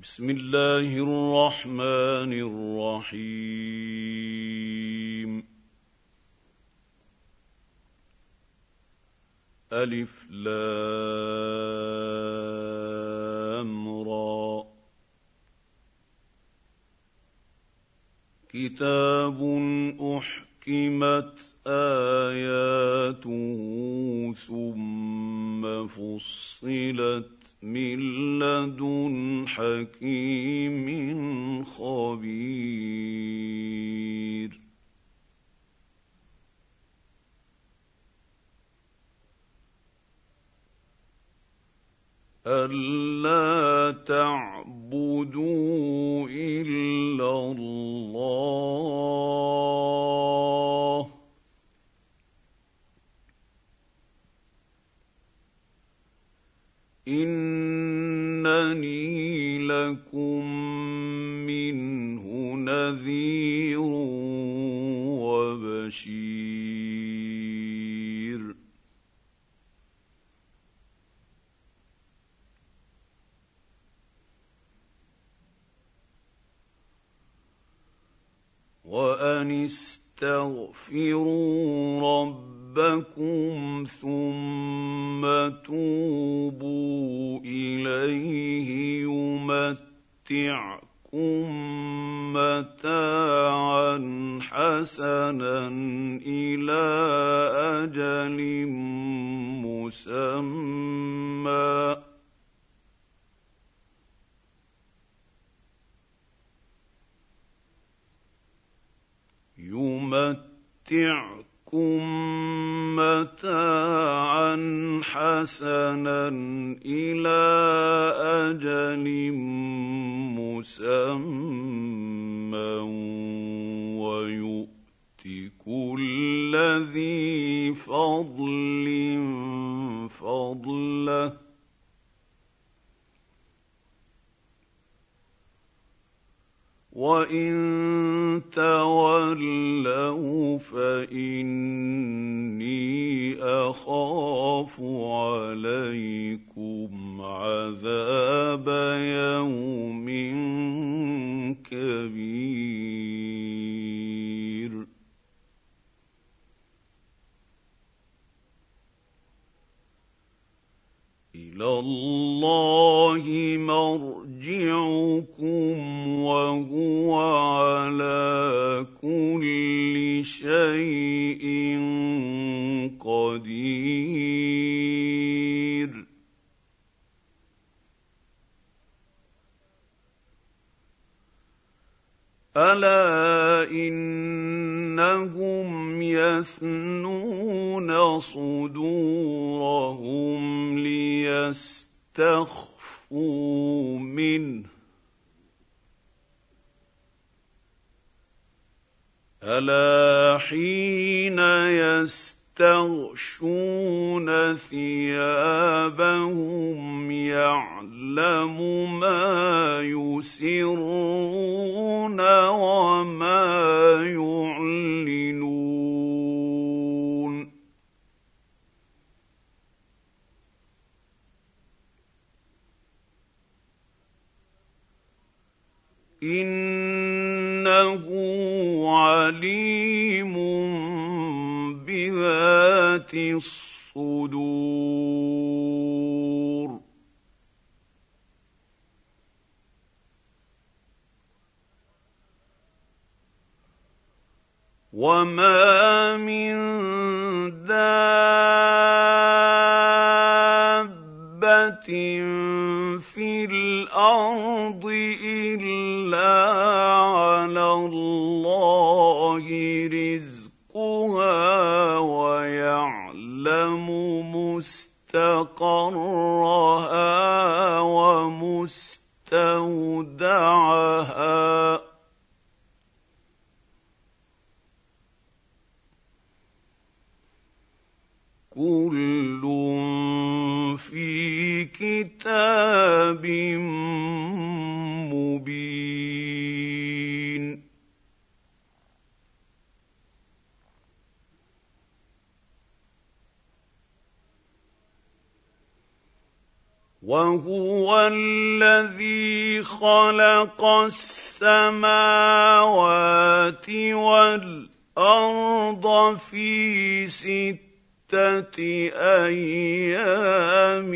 بسم الله الرحمن الرحيم. ألف لام را. كتاب أحكمت آياته ثم فصلت من لدن حكيم خبير. ألا تعبدوا إلا الله إنني لكم منه نذير وبشير. وأن استغفروا ربكم ثم توبوا إليه يمتعكم متاعا حسنا إلى أجل مسمى ويؤت كل ذي فضل فضله وإن تولوا فإني أخاف عليكم عذاب يوم كبير. إلى الله مرجعكم وهو على كل شيء قدير. ألا إنهم يثنون صدورهم ليستخفوا منه ألا حين يستغشون ثيابهم يعلم ما يسرون وما يعلنون. إنه عليم بذات الصدور. وما من دابة في الأرض إلا على الله رزقها ويعلم مستقرها ومستودعها كل في كتاب مبين. وهو الذي خلق السماوات والارض في 6 ايام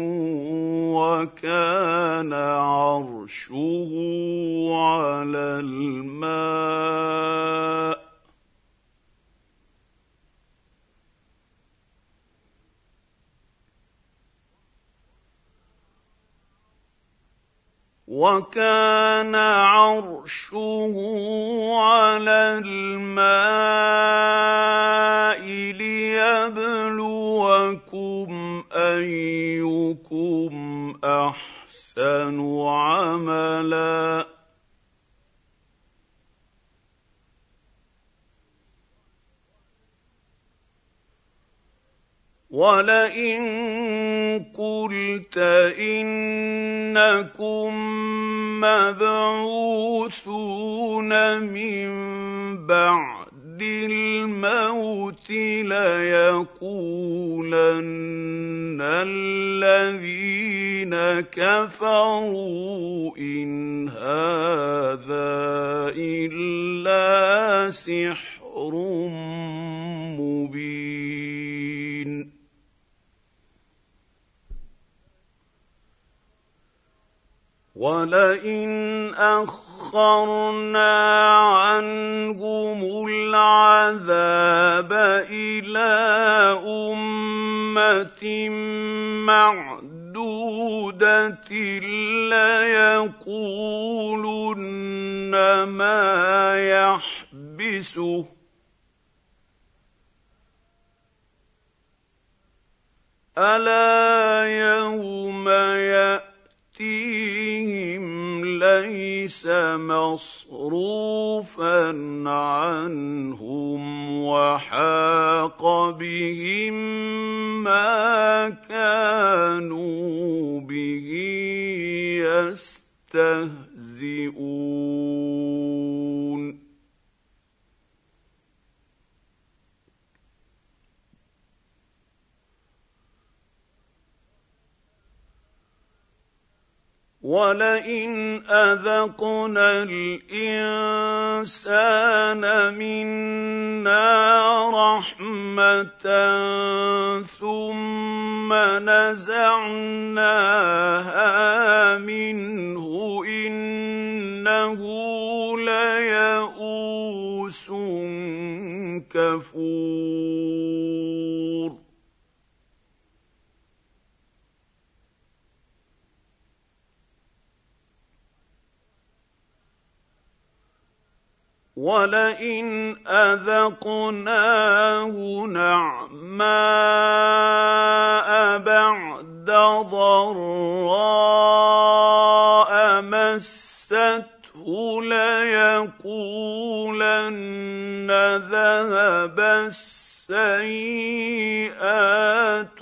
وكان عرشه على الماء ليبلوكم أيكم أحسن عملا ولئن قلت إنكم مبعوثون من بعد الموت ليقولن الذين كفروا إن هذا إلا سحر مبين ولئن أخرنا عنهم العذاب إلى أمة معدودة ليقولن ما يحبسه ألا يوم يأتيهم ليس مصروفا عنهم وحاق بهم ما كانوا به يستهزئون ولئن أذقنا الإنسان منا رحمة ثم نزعناها منه إنه ليئوس كفور ولئن أذقناه نعماء بعد ضراء مسته ليقولن ذهب السيئات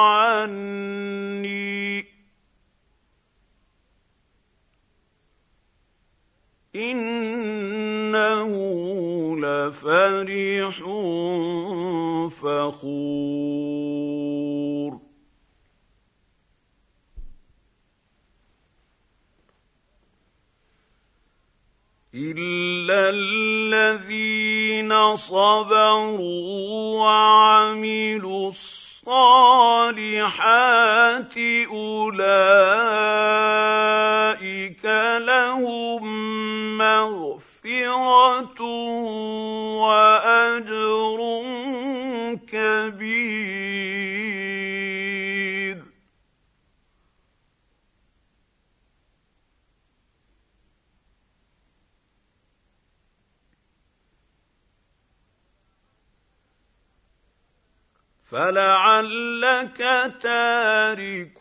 عني إنه لفرح فخور إلا الذين صبروا وعملوا الصالحات أولئك لهم مغفرة وأجر كبير فلعلك تارك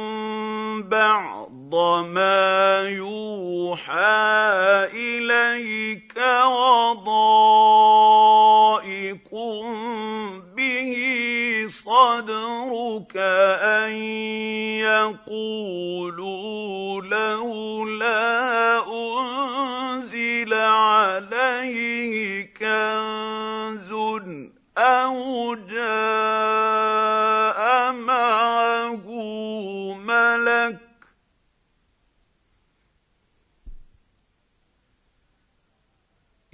بعض ما يوحى إليك وضائق به صدرك أن يقولوا لولا أنزل عليه كنز أو جاء معه ملك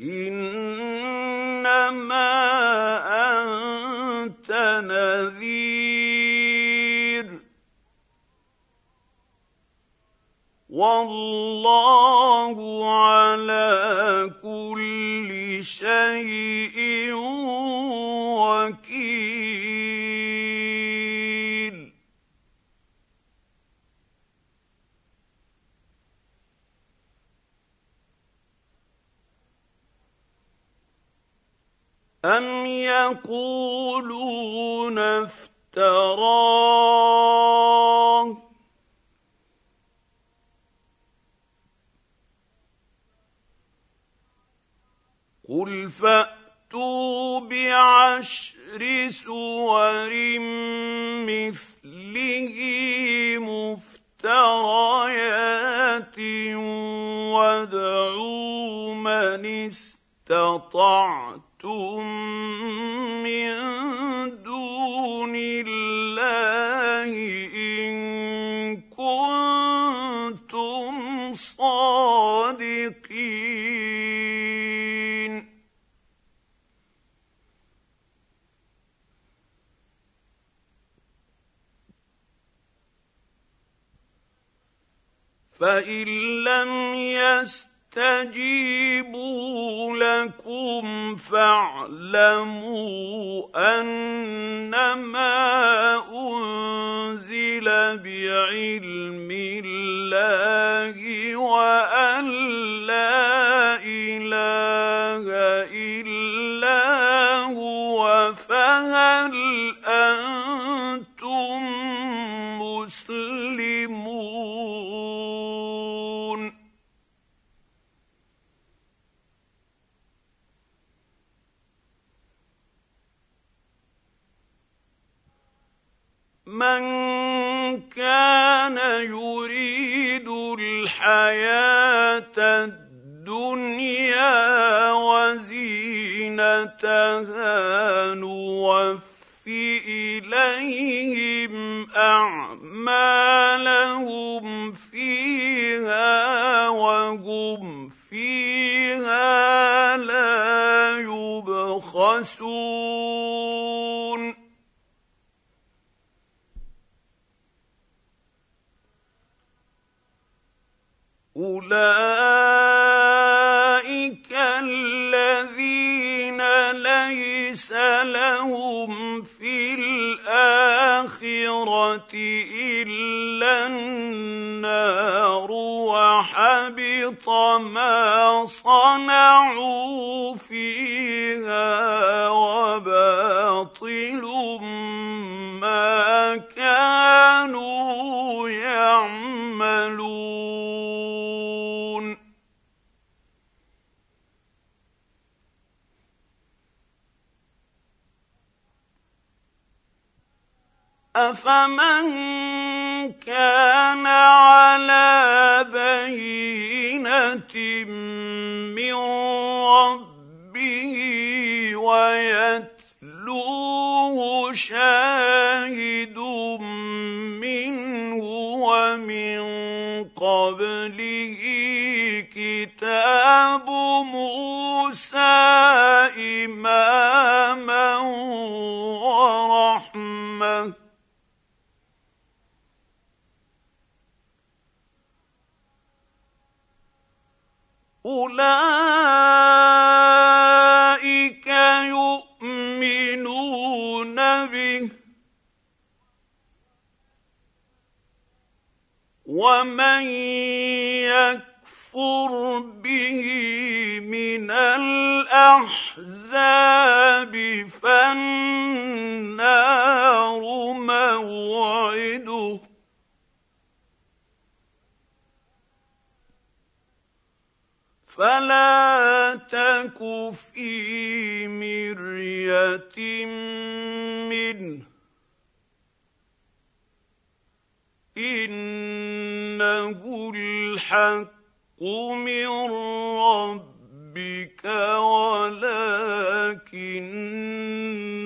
إنما أنت نذير والله على كل شيء وكيل. أم يقولون افتراه قل فأتوا بعشر سور مثله مفتريات وادعوا من استطعتم من دون الله إن كنتم صادقين. فإن لم يستجيبوا لكم فاعلموا أنما أنزل بعلم الله وأن لا إله إلا هو فهل أنتم مسلمون. من كان يريد الحياة الدنيا وزينتها نوفي إليهم أعمالهم فيها وهم فيها لا يبخسون. أولئك الذين ليس لهم في الآخرة إلا النار وحبط ما صنعوا فيها وباطل ما كانوا يعملون. أفمن كان على بينة من ربه ويتلوه شاهد منه ومن قبله كتاب موسى إماما ورحمة أولئك يؤمنون به ومن يكفر به من الأحزاب فالنار موعده فلا تك في مرية منه إنه الحق من ربك ولكن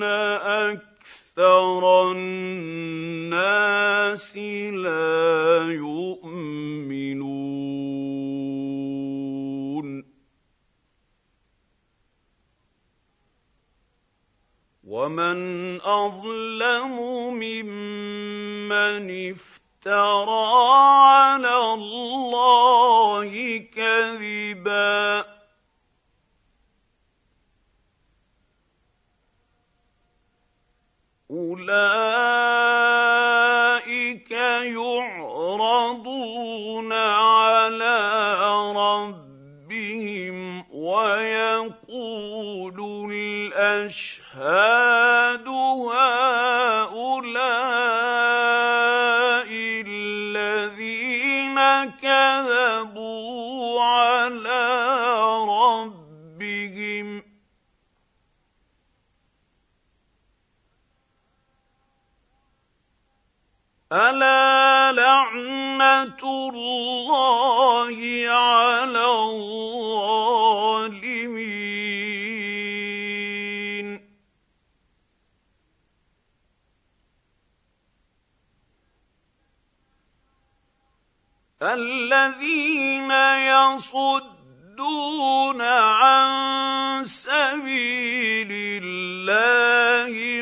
أكثر الناس لا يؤمنون. ومن اظلم ممن افترى على الله كذبا أولئك يعرضون على ربهم ويقول الأشهاد هؤلاء الذين كذبوا على ربهم ألا لعنة الله على الظالمين الذين يصدون عن سبيل الله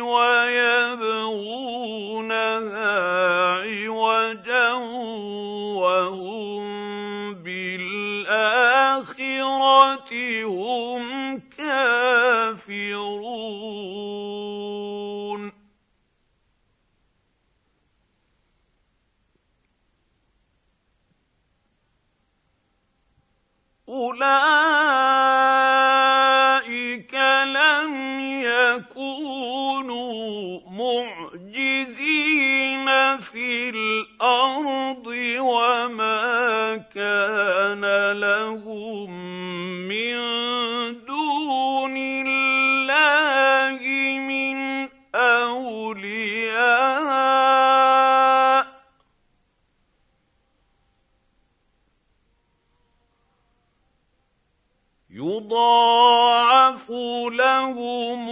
ويبغونها عوجا وهم بالآخرة هم كافرون أولئك لم يكونوا معجزين في الأرض وما كان لهم من دون الله من أولياء يضاعف لهم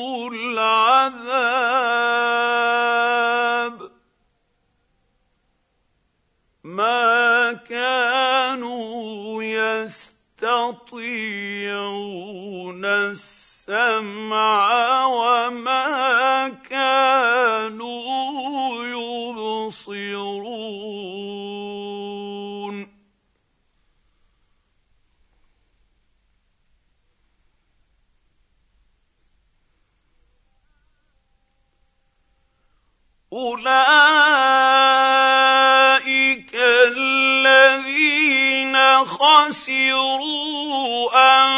العذاب ما كانوا يستطيعون السمع وما كانوا يبصرون أولئك الذين خسروا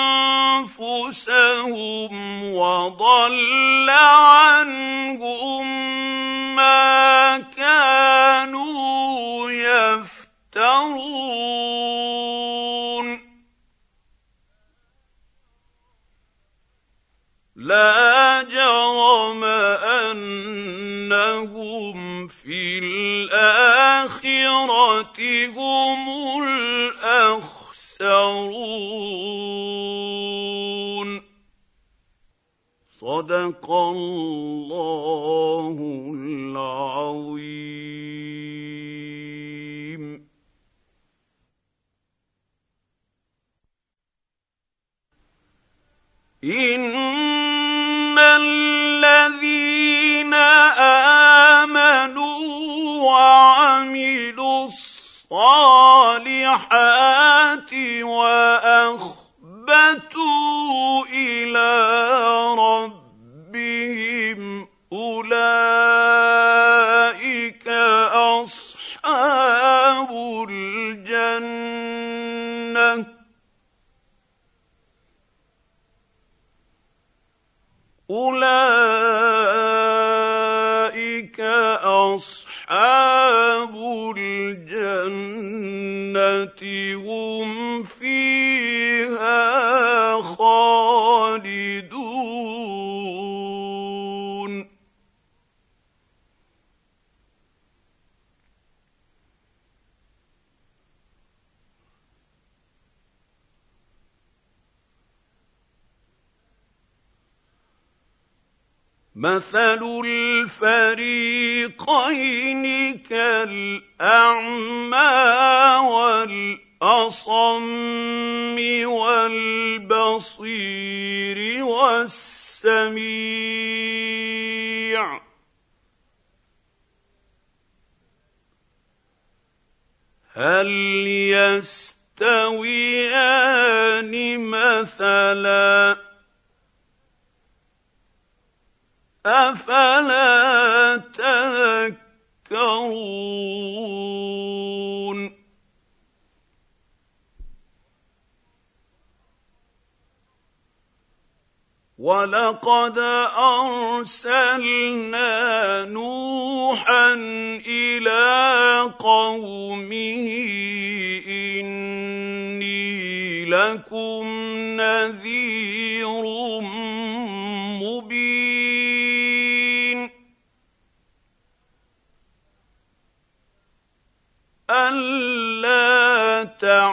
أنفسهم وضل عنهم ما كانوا يفترون لا جرم أنهم في الآخرة هم الأخسرون صدق الله العظيم. إن الذين آمنوا وعملوا الصالحات وأخبتوا إلى ربهم أولئك أصحاب الجنة أولئك أصحاب الجنة هم فيها خالدون مثل الفريقين كالأعمى والأصم والبصير والسميع هل يستويان مثلا أفلا تذكرون ولقد أرسلنا نوحا إلى قومه إني لكم نذير مبين ألا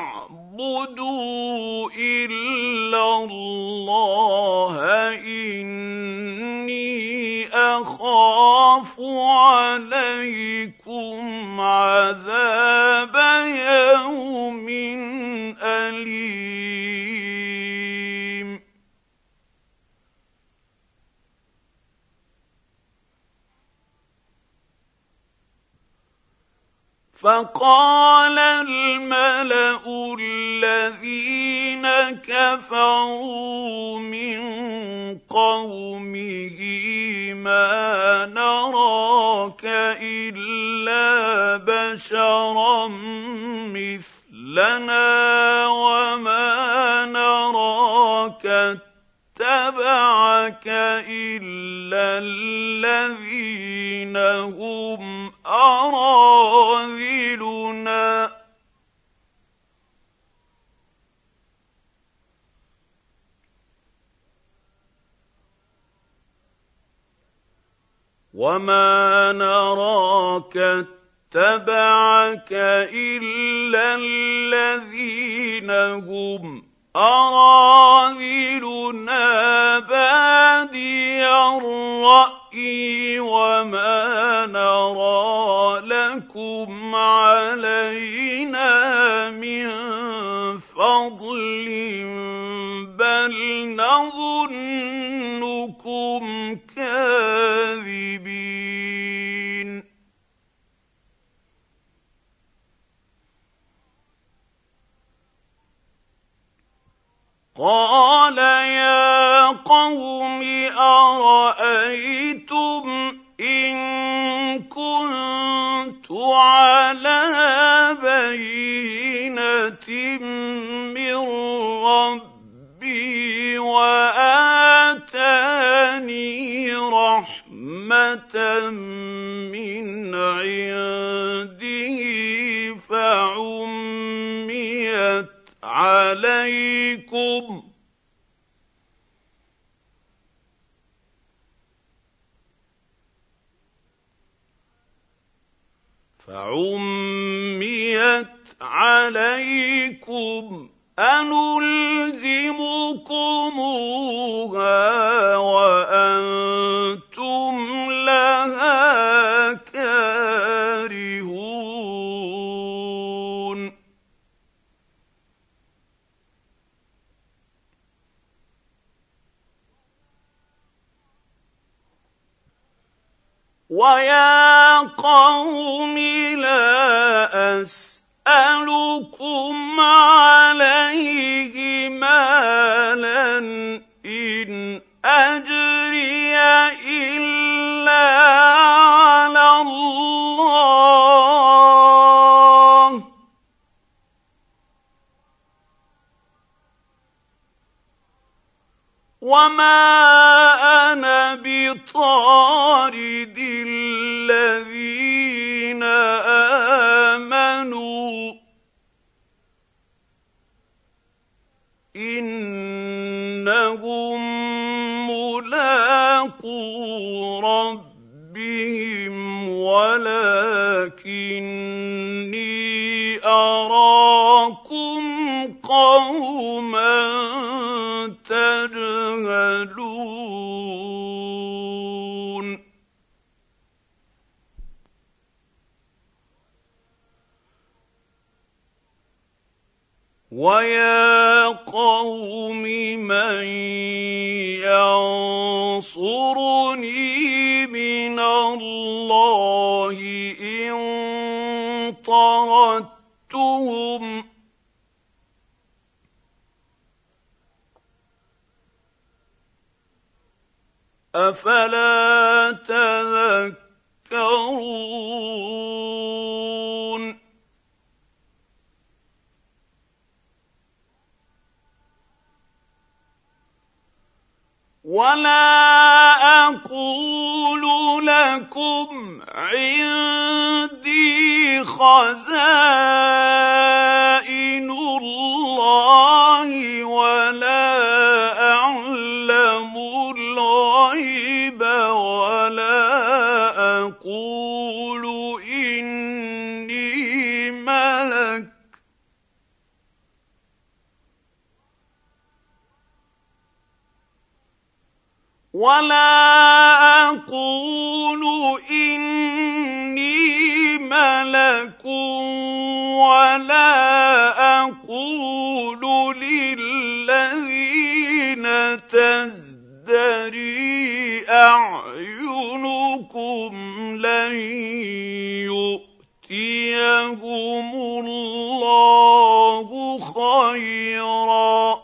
تعبدوا إلا الله إني أخاف عليكم عذاب يوم أليم فقال الملأ الذين كفروا من قومه ما نراك إلا بشرا مثلنا وما نراك اتبعك إلا الذين هم أراذلنا وما نراك اتبعك إلا الذين هم أراذلنا بادي الرأي وما نرى لكم علينا من فضل بل نظنكم كاذبين قال يا قوم أرأيتم إن كنت على بينة من ربي وآتاني رحمة من عنده فعميت عليكم أنلزمكموها وأنتم لها كارهون ويا قوم لا أسألكم عليه مالا إن أجري إلا على الله وما أنا بطارد الذين آمنوا إنهم ملاقو ربهم ولكني أراكم قوما تجهلون ويا قوم من ينصرني من الله إن طردتكم عنهم أفلا تذكرون ولا أقول لكم عندي خزائن الله ولا أعلم الغيب ولا أقول إني ملك ولا أقول للذين تزدري أعينكم لن يؤتيهم الله خيرا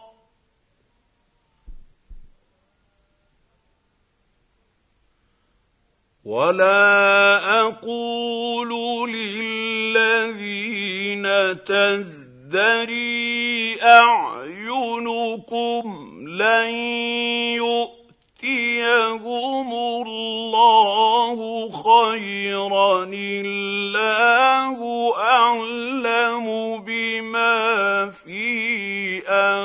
ولا أقول للذين تزدري أعينكم لن يؤتيهم الله خيرا الله أعلم بما في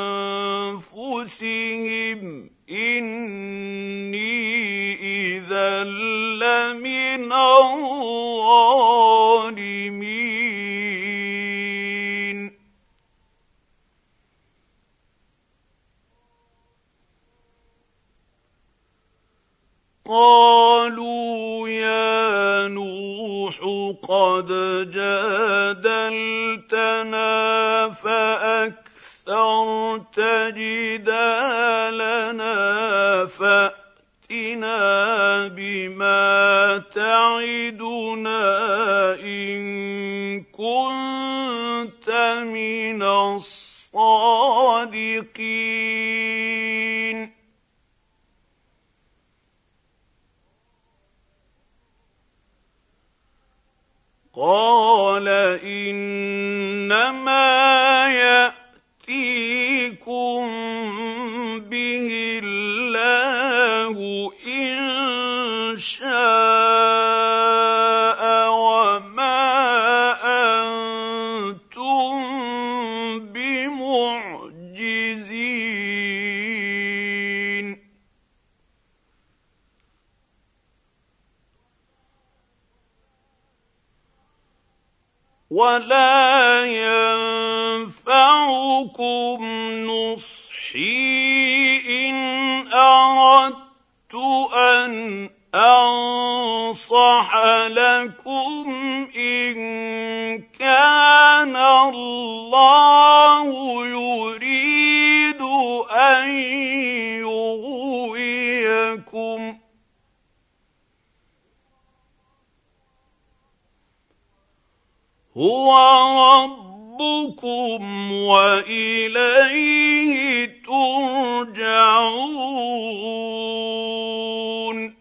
أنفسهم إني إذا لمن الظالمين قالوا يا نوح قد جادلتنا فأكثرت جدالنا فأتنا بما تعدنا إن كنت من الصادقين قال إنما يأتيكم به الله إن شاء وما أنتم بمعجزين ولا ينفعكم نصحي إن أردت أن أنصح لكم إن كان الله يريد أن يغويكم هو ربكم وإليه ترجعون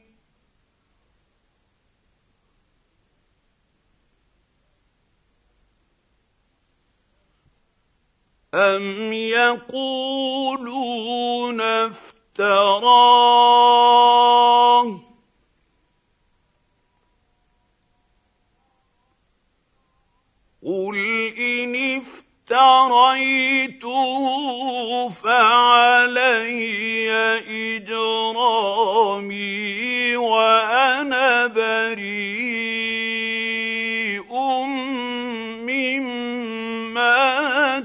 أم يقولون افتراه قل إن افتريته فعلي إجرامي وأنا بريء مما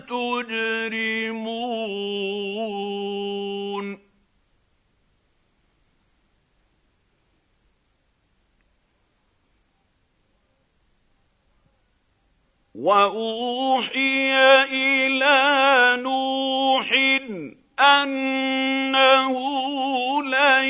تجرمون وأوحي إلى نوح أنه لن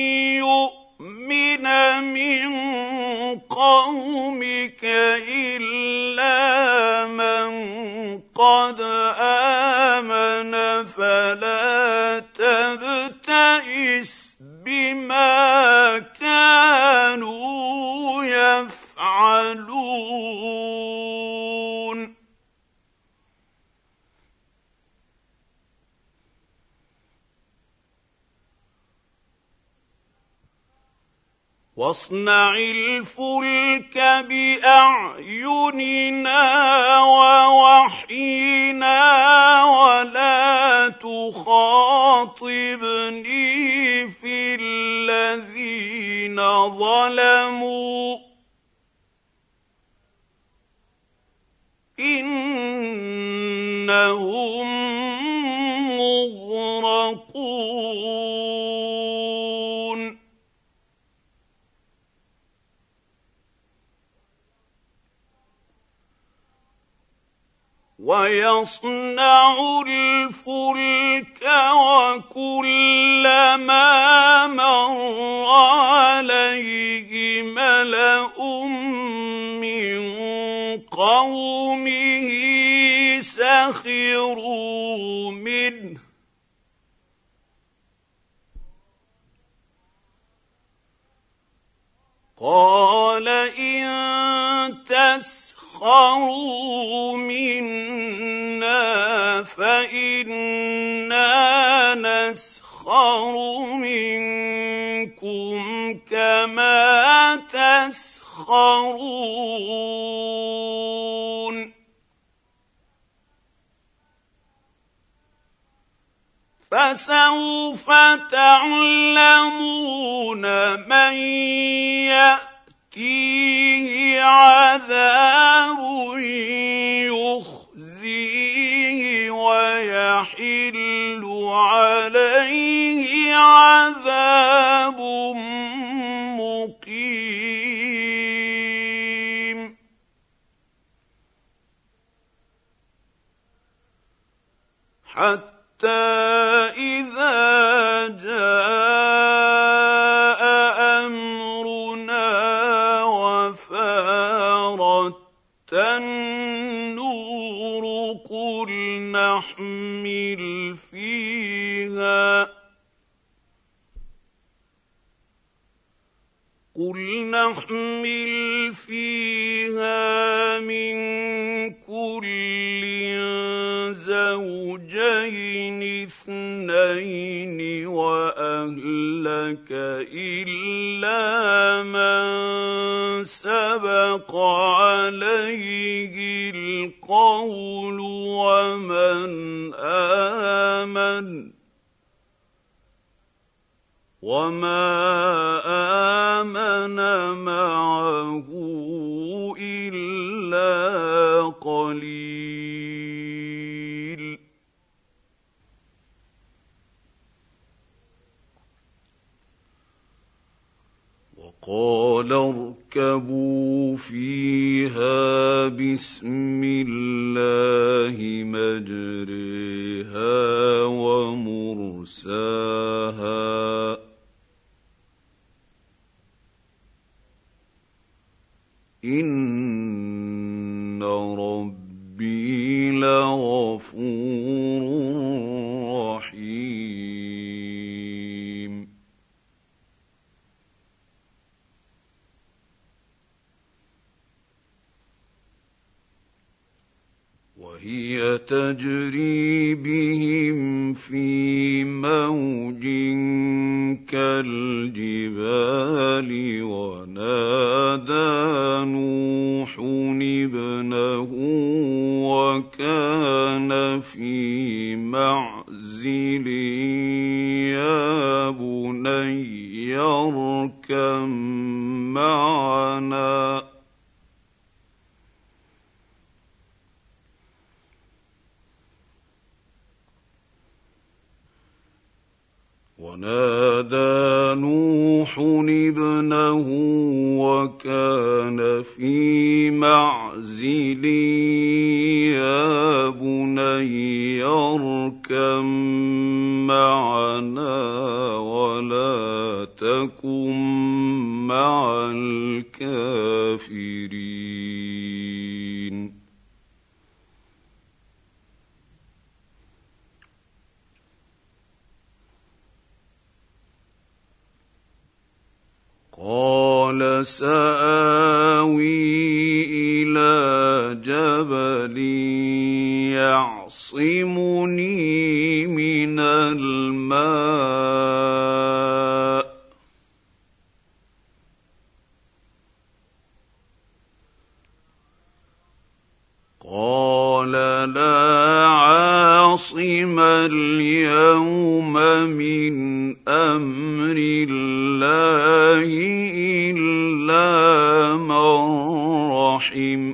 يؤمن من قومك إلا من قد آمن فلا تبتئس بما كانوا يفعلون واصنع الفلك بأعيننا ووحينا ولا تخاطبني في الذين ظلموا إنهم مغرقون ويصنع الفلك وكلما مر عليه ملأ من قومه سخروا منه قال إن تسخروا منا فإنا نسخر منكم كما تسخرون فسوف تعلمون من يأتيه عذاب يخزيه ويحل عليه عذاب مقيم حتى إذا جاء أمرنا وفارت النور قل نحمل فيها من كل زوجين اثنين وأهلك إلا من سبق عليه القول وما آمن معه إلا قليل وقال اركبوا فيها بسم الله مجريها ومرساها إن ربي لغفور رحيم وهي تجري بهم في موج كالجبال ونادى نوح ابنه وكان في معزل يا بني اركب معنا ونادى نوح ابنه وكان في معزل يا بني اركب معنا ولا تكن مع الكافرين قال سآوي إلى جبل يعصمني من الماء قال لا عاصم اليوم من أمر الله إلا من رحم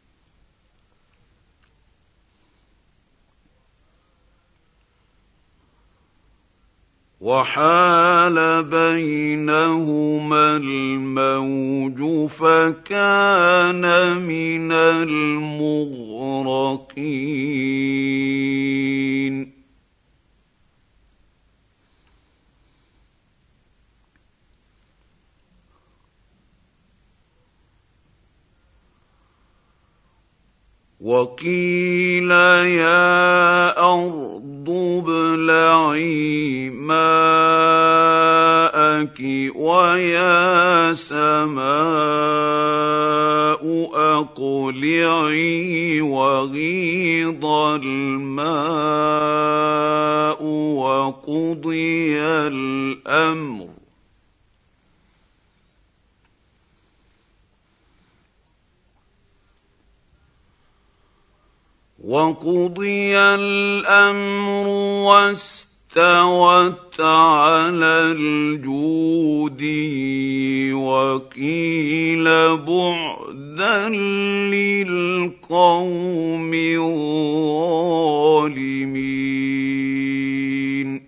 وحال بينهما الموج فكان من المغرقين وقيل يا أرض ابلعي ماءك ويا سماء أقلعي وغيض الماء وقضي الأمر واستوت على الجود وقيل بعدا للقوم الظالمين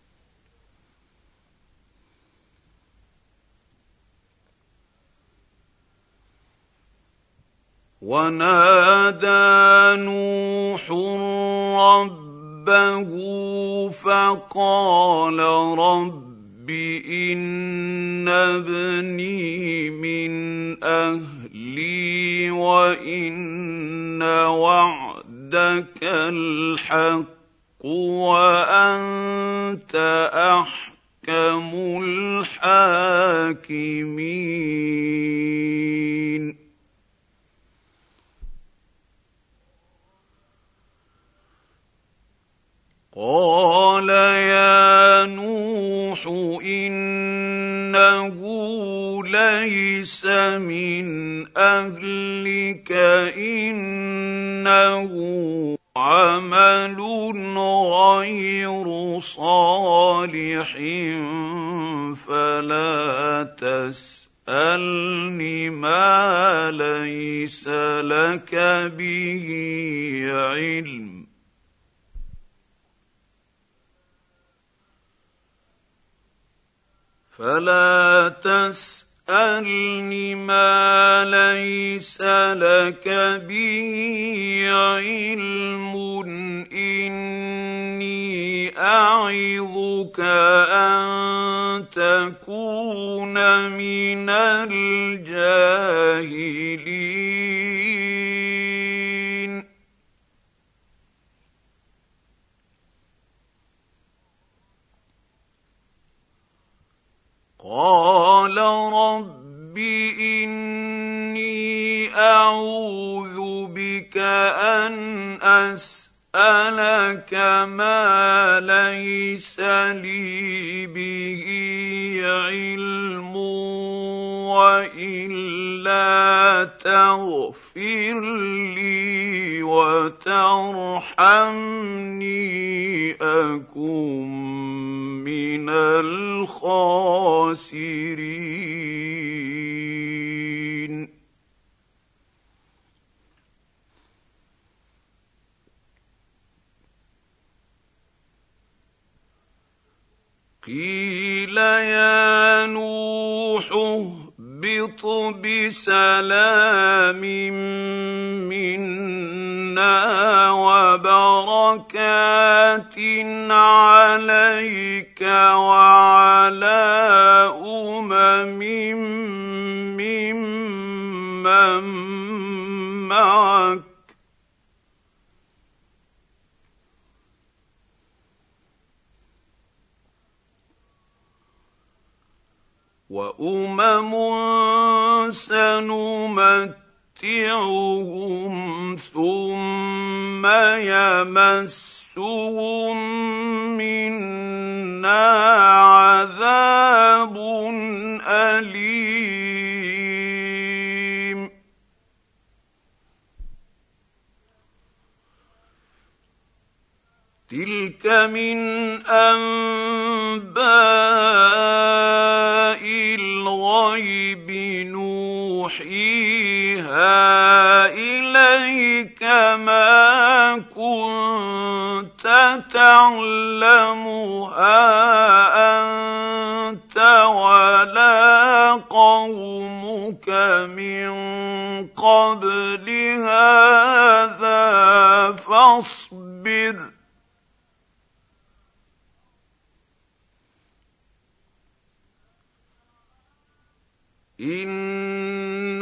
ونادى نوح ربه فقال رب إن ابني من أهلي وإن وعدك الحق وأنت أحكم الحاكمين قال يا نوح إنه ليس من أهلك إنه عمل غير صالح فلا تسألني ما ليس لك به علم فلا تسألني ما ليس لك به علم إني أعظك أن تكون من الجاهلين قال رب إني أعوذ بك أن أسألك ما ليس لي به علم وإلا تغفر لي وترحمني أكن من الخاسرين قيل يا نوح اهبط بسلام منا وبركات عليك وعلى ممن معك وامم سنمتعهم ثم يمسهم منا عذاب أليم. تلك من أنباء الغيب نوحيها إليك ما كنت تعلمها أنت ولا قومك من قبل هذا فاصبر إن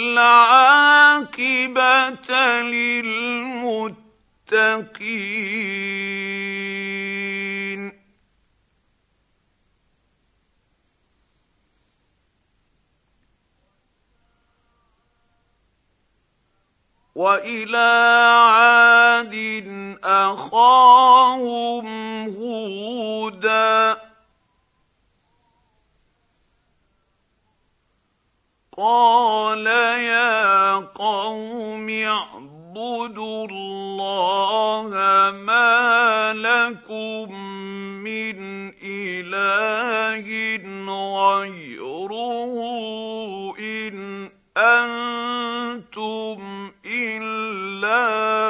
العاقبة للمتقين. وإلى عاد أخاهم هودا قال يا قوم اعبدوا الله ما لكم من إله غيره إن أنتم إلا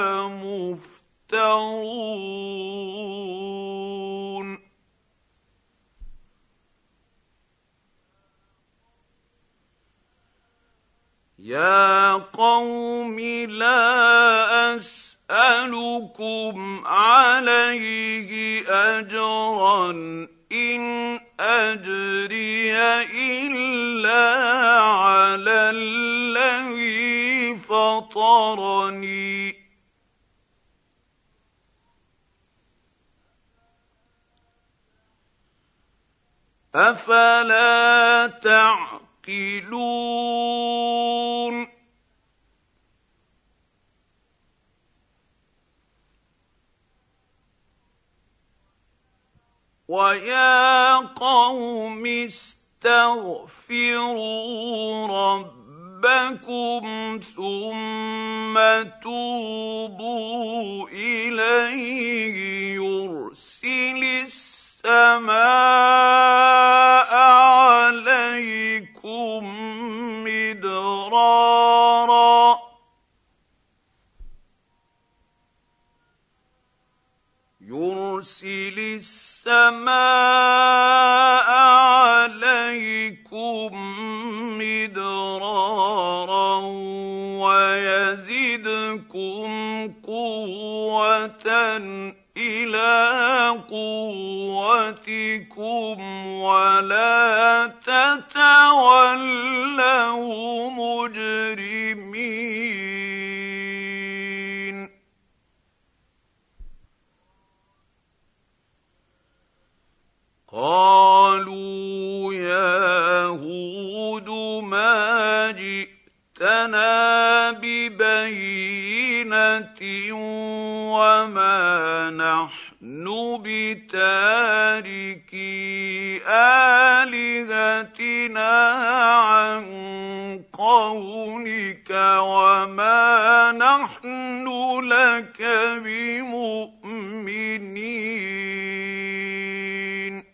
مفترون. يا قوم لا أسألكم عليه أجرا إن أجري إلا على الذي فطرني أفلا تعقلون. ويا قوم استغفروا ربكم ثم توبوا إليه يرسل السماء عليكم مدرارا يرسل السماء عليكم مدرارا ويزدكم قوة إلى قوتكم ولا تتولوا مجرمين. قالوا يا هود ما جئتنا ببينة وما نحن بتاركي آلهتنا عن قولك وما نحن لك بمؤمنين.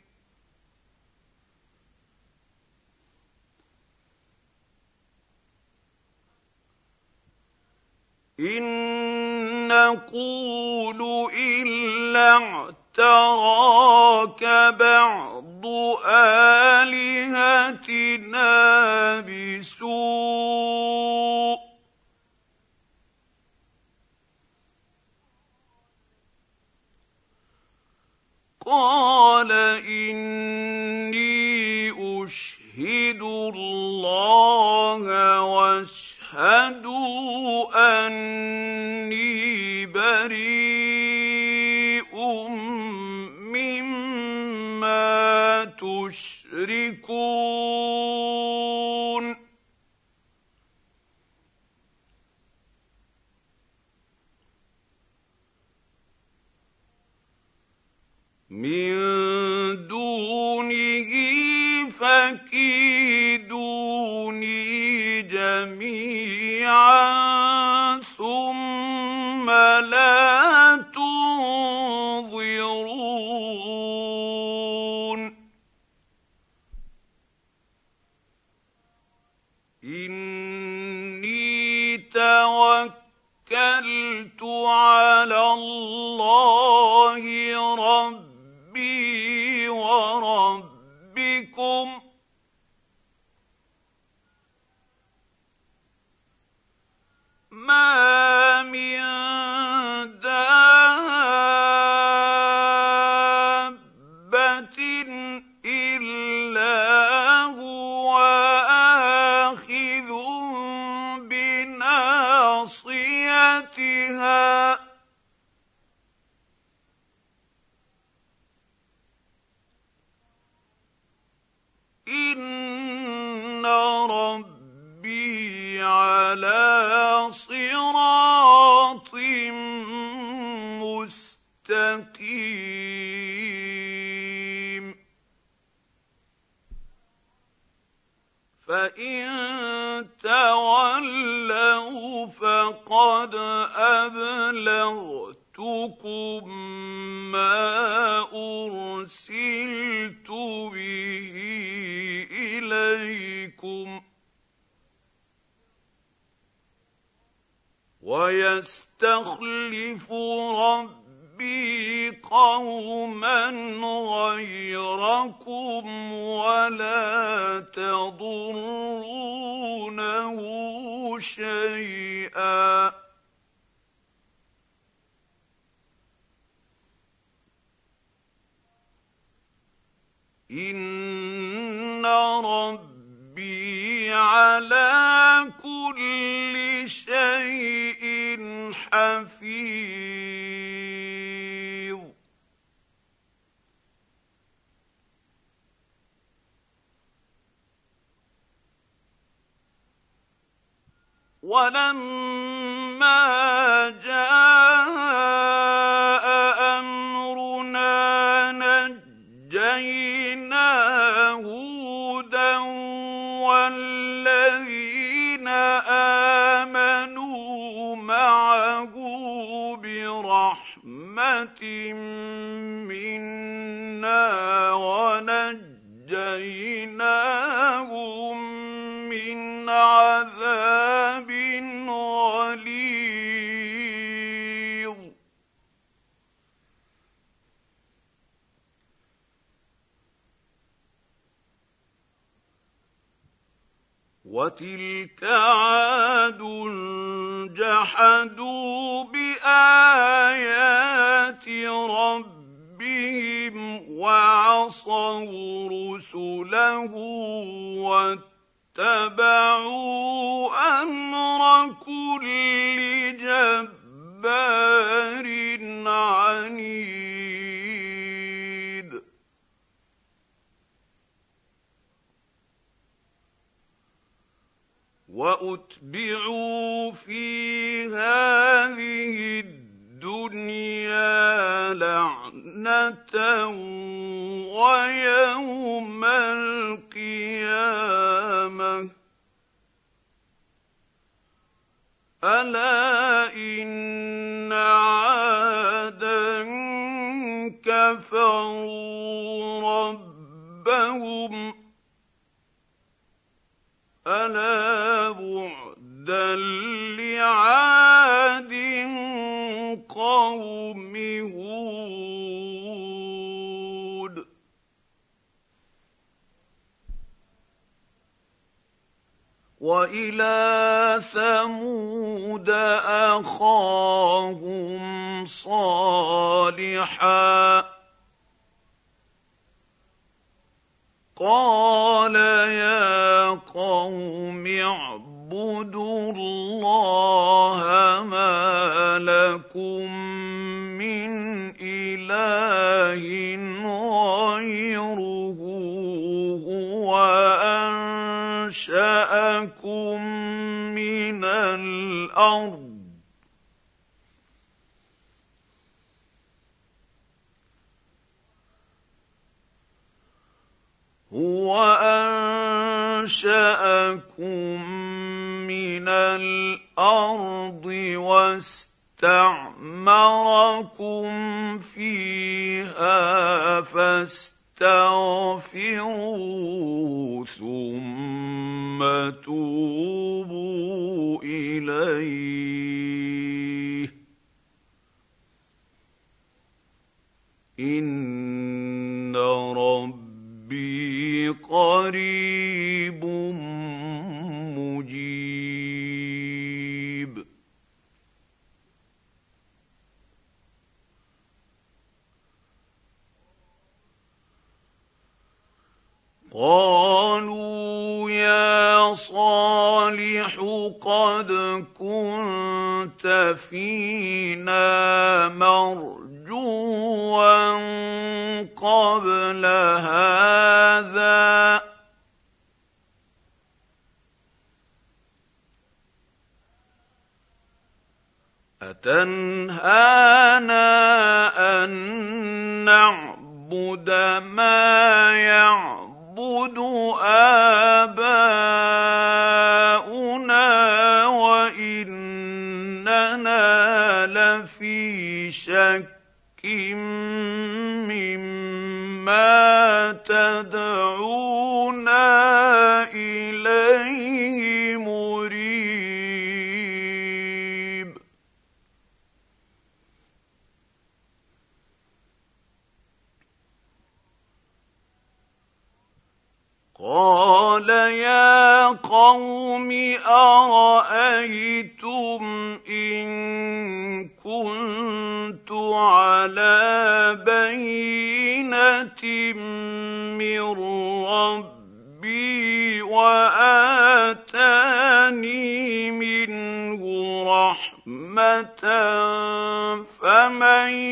إن نقول إلا اعتراك بعض آلهتنا بسوء قال إني أشهد الله واشهدوا أني بريء مما تشركون. من دونه فكيدوني جميعا ثم لا تنظرون إني توكلت على الله ربي وربكم ما من دابة إلا هو آخذ بناصيتها إن ربي على صراط مستقيم فإن تولوا فقد أبلغتكم ما أرسلت به إليكم ويستخلف ربي قوما غيركم ولا تضرونه شيئا إن ربي على كل شيء حفيظ ولما جاء أمرنا نجينا هودا والذين آمنوا معه برحمة منا ونجيناهم من عذاب غليظ وتلك عاد جحدوا بآيات ربهم وعصوا رسله واتبعوا أمر كل جبار عنيد وأتبعوا في هذه الدنيا لعنة ويوم القيامة ألا إن عادا كفروا ربهم ألا بعدا لعاد قوم هود وإلى ثمود أخاهم صالحا قال يا قوم اعبدوا الله ما لكم من إله غيره هو أنشأكم من الأرض أنشأكم من الأرض واستعمركم فيها فاستغفروا ثم توبوا إليه إن ربي قريب مجيب. قالوا يا صالح قد كنت فينا مرجوا قبل هذا أتنهانا أن نعبد ما يعبد آباؤنا وإننا لفي شك مما تدعونا إليه مريب. قال يا قوم أرأيتم إن كنت على بينة من ربي وآتاني منه رحمة فمن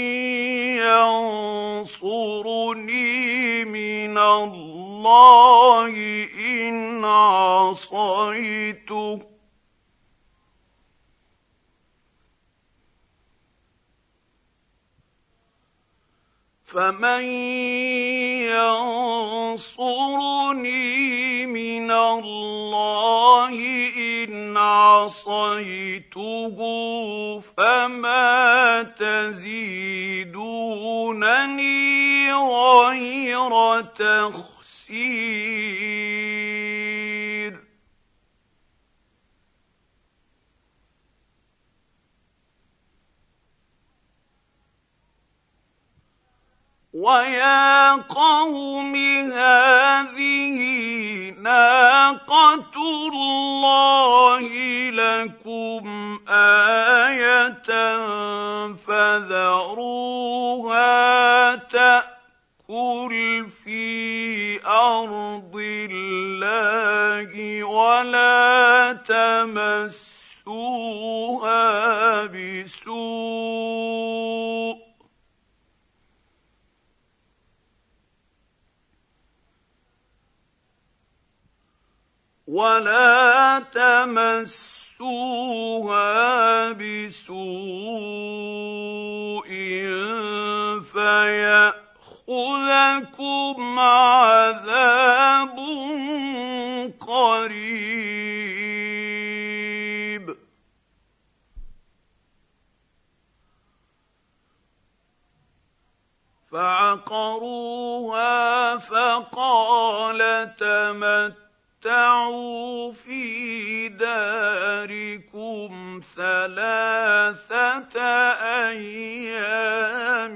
ينصرني من الله إن عصيته فمن ينصرني من الله إن عصيته فما تزيدونني غير تخسير. ويا قوم هذه ناقة الله لكم آية فذروها تأكل في أرض الله ولا تمسوها بسوء فيأخذكم عذاب قريب. فعقروها فقال تمتعوا في داركم 3 أيام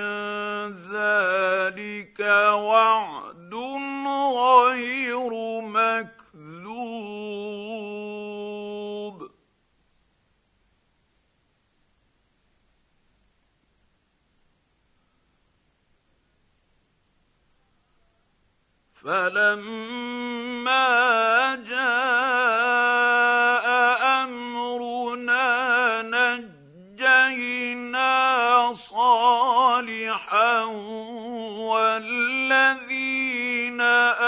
ذلك وعد غير مكذوب. فلما جاء أمرنا نجينا صالحا والذين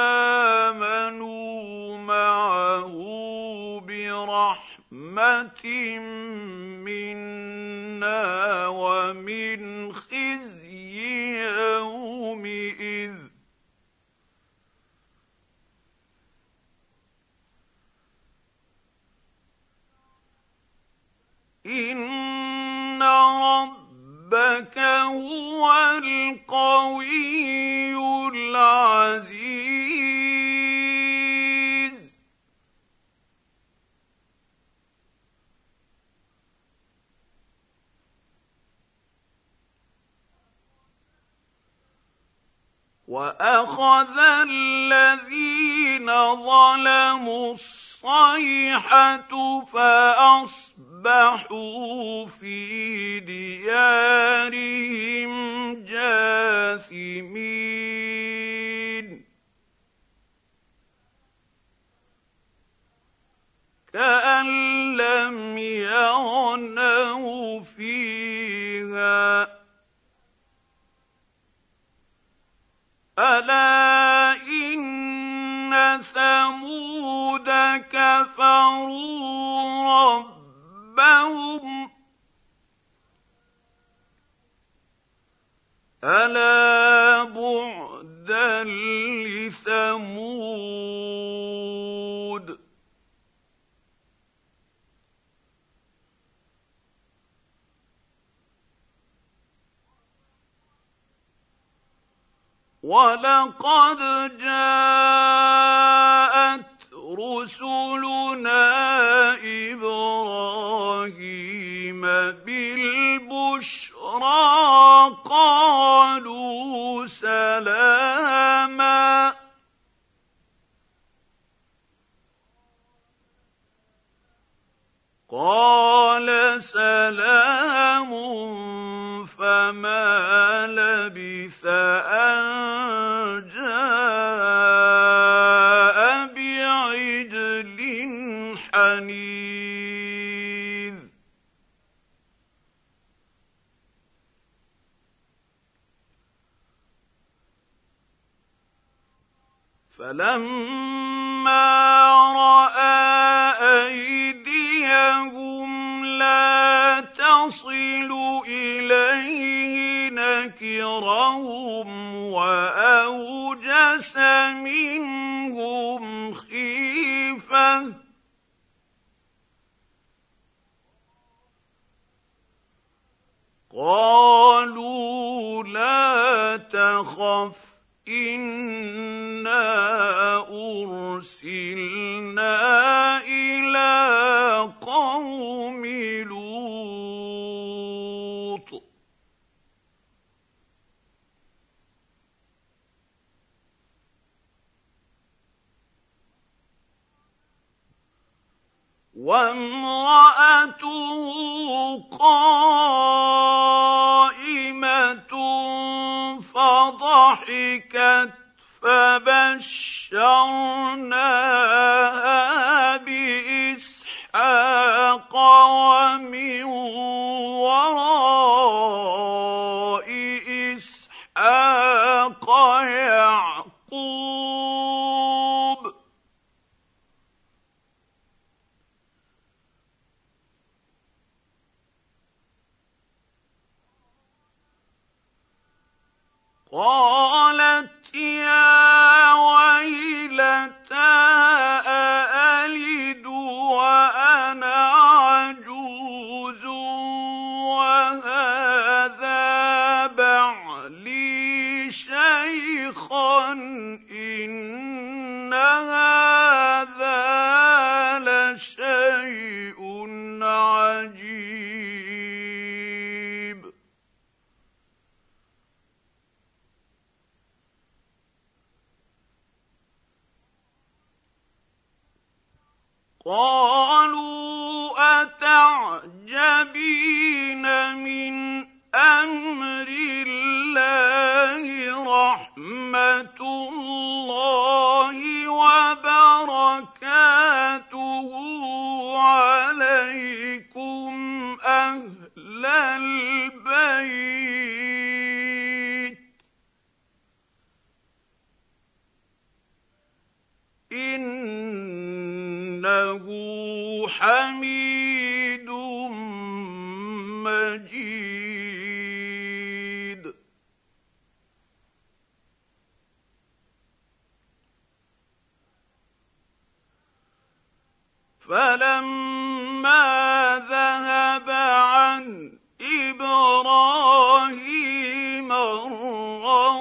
آمنوا معه برحمة منا ومن خزي يومئذ إن ربك هو القوي العزيز. وأخذ الذين ظلموا الصيحة فأصبحوا في ديارهم جاثمين كأن لم يغنوا فيها ألا إن ثمود كفروا ربهم ألا بعدا لثمود. وَلَقَدْ جَاءَتْ رُسُلُنَا إِبْرَاهِيمَ بِالْبُشْرَىٰ قَالُوا سَلَامًا قَالَ سَلَامٌ فَمَا لَبِثَ أَن جَاءَ بِعِجْلٍ حَنِيذٍ. فَلَمَّا رَأَىٰ أَيْدِيَهُمْ لَا تَصِلُ إِلَيْهِ نَكِرَهُمْ وَأَوْجَسَ مِنْهُمْ خِيفَةً قَالُوا لَا تَخَفْ إِنَّا أُرْسِلْنَا إِلَىٰ قَوْمِ لُوطٍ وَامْرَأَتُهُ قَائِمَةٌ فَضَحِكَتْ فَبَشَّرْنَاهَا بِإِسْحَاقَ وَمِن وَرَاءِ إِسْحَاقَ يَعْقُوبَ. قالت يا ويلتى أألد وأنا عجوز وهذا بعلي شيخا إن هذا لشيء عجيب. قالوا أتعجبين من أمر الله رحمة الله وبركاته عليكم أهل البيت إنه حميد مجيد. فلما ذهب سَرًّا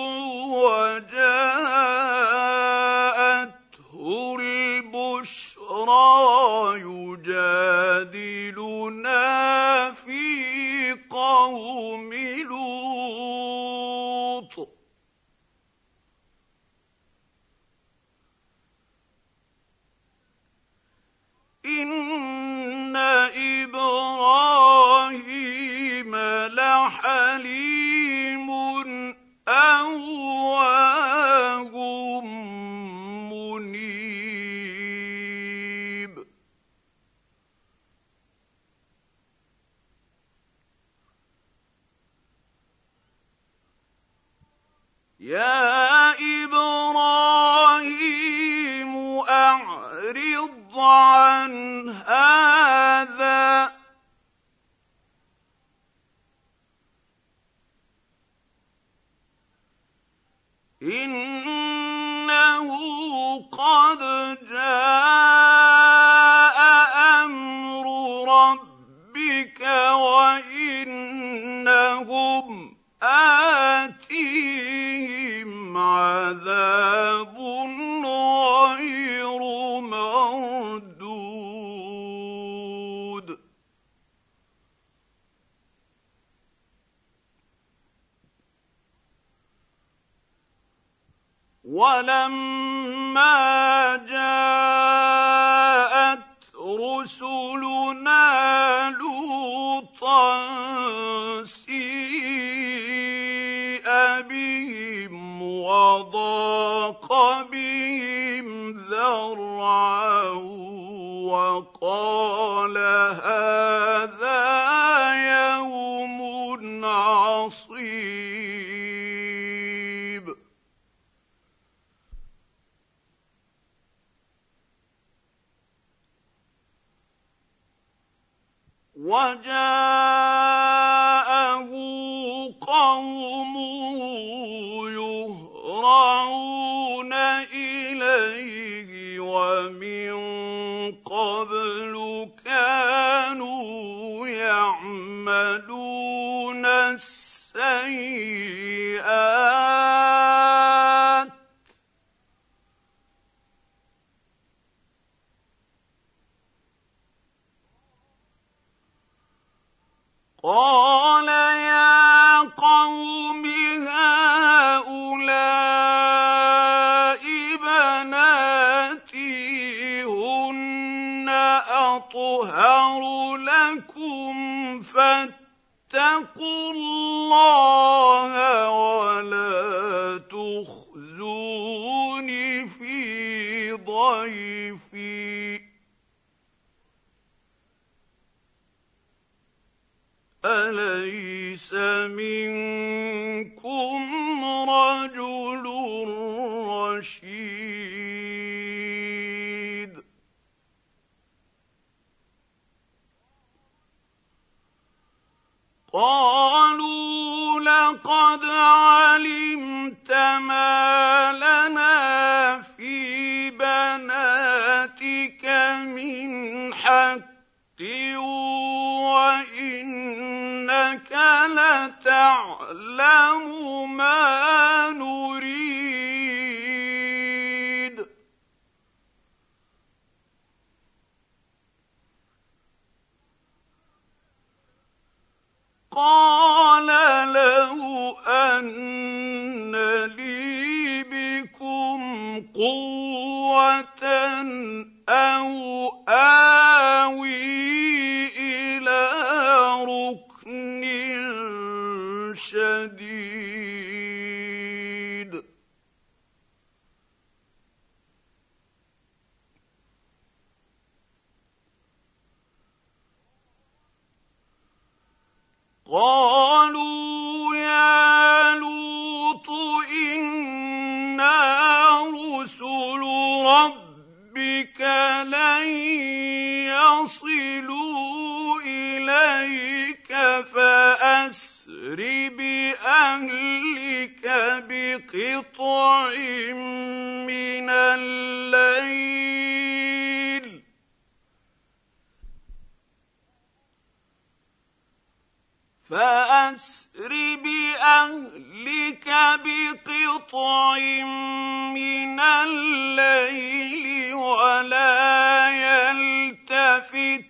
وَجَاءَتْهُ الْبُشْرَىٰ يُجَادِلُنَا فِي قَوْمِ لُوطٍ إِنَّ إِبْرَاهِيمَ لَحَلِيمٌ أَوَّاهٌ مُّنِيبٌ يَا إِبْرَاهِيمُ أَعْرِضْ عَنْ هَٰذَا ۖ إِنَّهُ قَدْ جَاءَ أَمْرُ رَبِّكَ وَإِنَّهُمْ آتِيهِمْ عَذَابٌ غَيْرُ مَرْدُودٍ وَلَمَّا جَاءَتْ رُسُلُنَا لُوطًا سِيءَ بِهِمْ وَضَاقَ بِهِمْ ذَرْعًا وَقَالَ هَٰذَا يَوْمٌ عَصِيبٌ وَجَاءَهُ قَوْمُهُ يُهْرَعُونَ إِلَيْهِ وَمِن قَبْلُ كَانُوا يَعْمَلُونَ السَّيِّئَاتِ قَالَ يَا قَوْمِ هَٰؤُلَاءِ بَنَاتِي هُنَّ أَطْهَرُ لَكُمْ فَاتَّقُوا اللَّهَ وَلَا تُخْزُونِ فِي ضَيْفِي أَلَيْسَ مِنكُمْ رَجُلٌ رَّشِيدٌ قَالُوا لَقَدْ عَلِمْتَ مَا لَنَا فِي بَنَاتِكَ مِنْ حَقٍّ وَإِنَّكَ لَتَعْلَمُ مَا نُرِيدُ قَالَ لَوْ أَنَّ لِي بِكُمْ قُوَّةً أَوْ آوِي إِلَىٰ رُكْنٍ شَدِيدٍ قَالُوا يَا لُوطُ إِنَّا رُسُلُ رَبِّكَ لَن يَصِلُوا إِلَيْكَ فَأَسْرِ بِأَهْلِكَ بِقِطْعٍ مِّنَ اللَّيْلِ فأسر بأهلك بقطع من الليل ولا يلتفت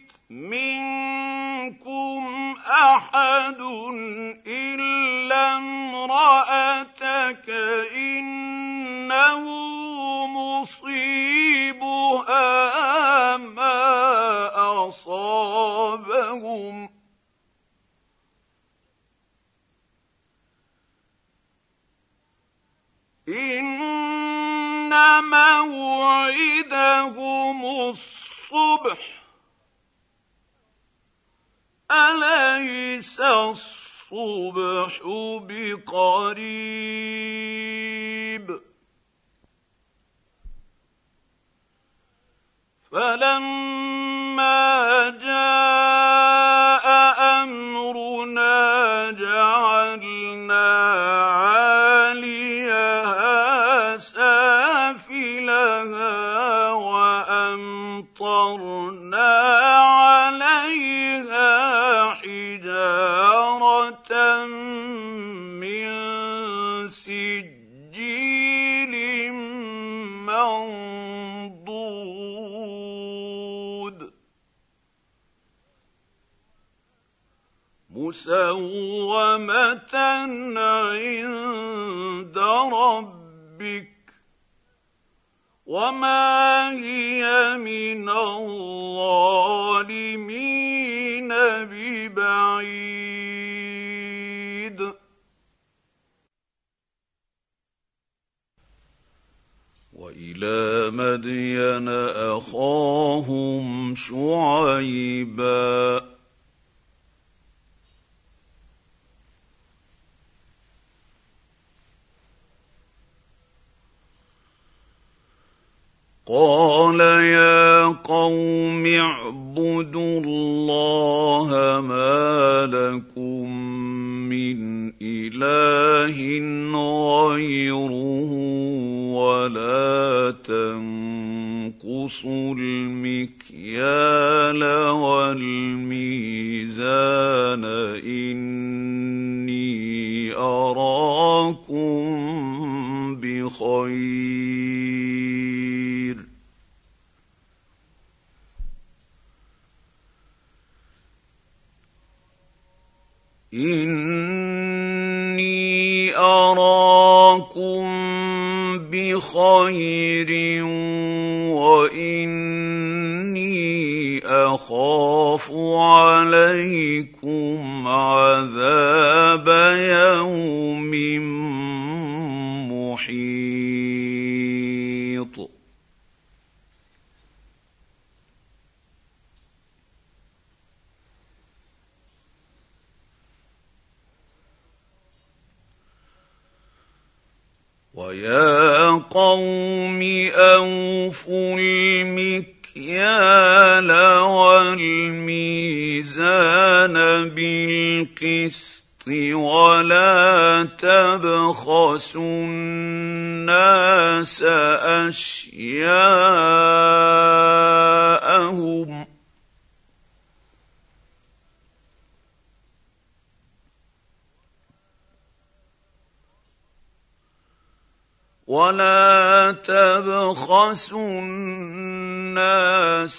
منكم أحد إلا امرأتك إنه مصيبها ما أصابهم إن موعدهم الصبح أليس الصبح بقريب فلما جاء أمرنا جعلنا عاليها سافلها وأمطرنا عليها حجارة من سجيل منضود مسومة عند ربك وما هي من الظالمين ببعيد وإلى مدين أخاهم شعيبا قال يا قوم اعبدوا الله ما لكم من إله غيره ولا تنقصوا المكيال والميزان إني أراكم بخير إني أراكم بخير وإني أخاف عليكم عذاب يوم محيط ويا قوم أوفوا المكيال والميزان بالقسط ولا تبخسوا الناس أشياءهم ولا تبخسوا الناس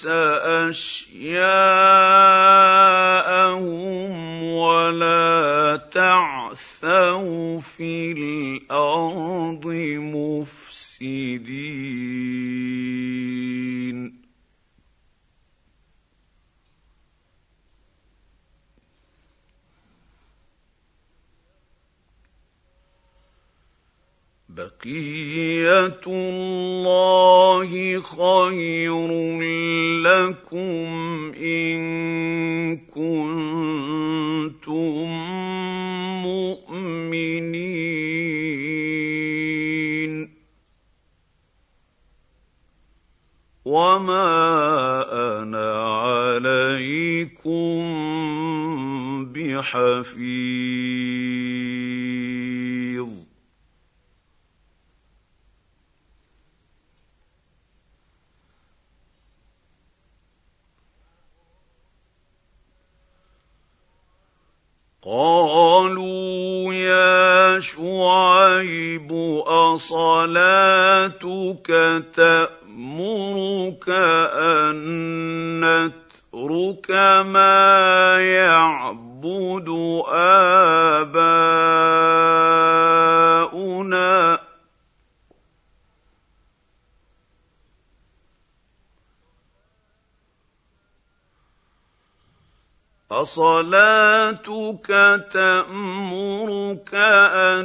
أشياءهم ولا تعثوا في الأرض مفسدين بقية الله خير لكم إن كنتم مؤمنين وما أنا عليكم بحفيظ قالوا يا شعيب أصلاتك تأمرك أن نترك ما يعبد آباؤنا أصلاتك تأمرك أن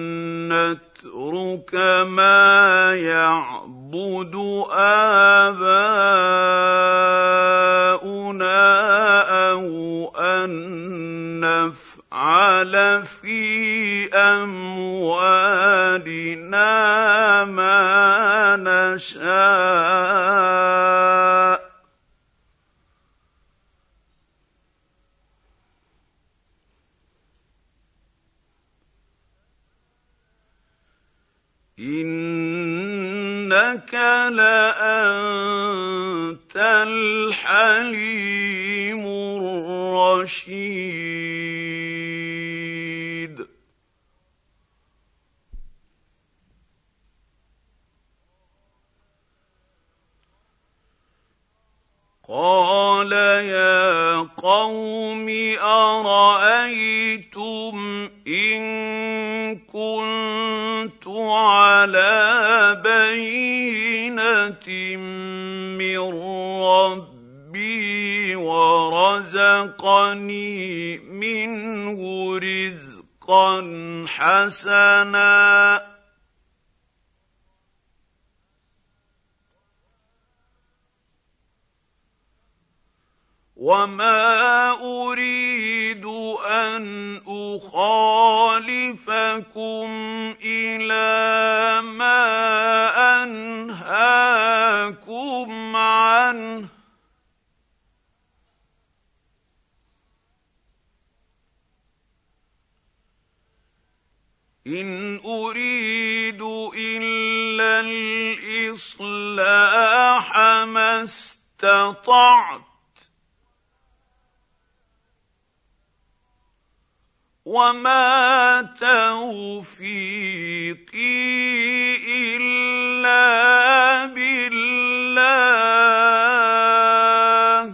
نترك ما يعبد آباؤنا أو أن نفعل في أموالنا ما نشاء إنك لأنت الحليم الرشيد قال يا قوم أرأيتم إن كنت على بينة من ربي ورزقني منه رزقا حسنا وما أريد أن أخالفكم إلى ما أنهاكم عنه إن أريد إلا الإصلاح ما استطعت وما توفيقي إلا بالله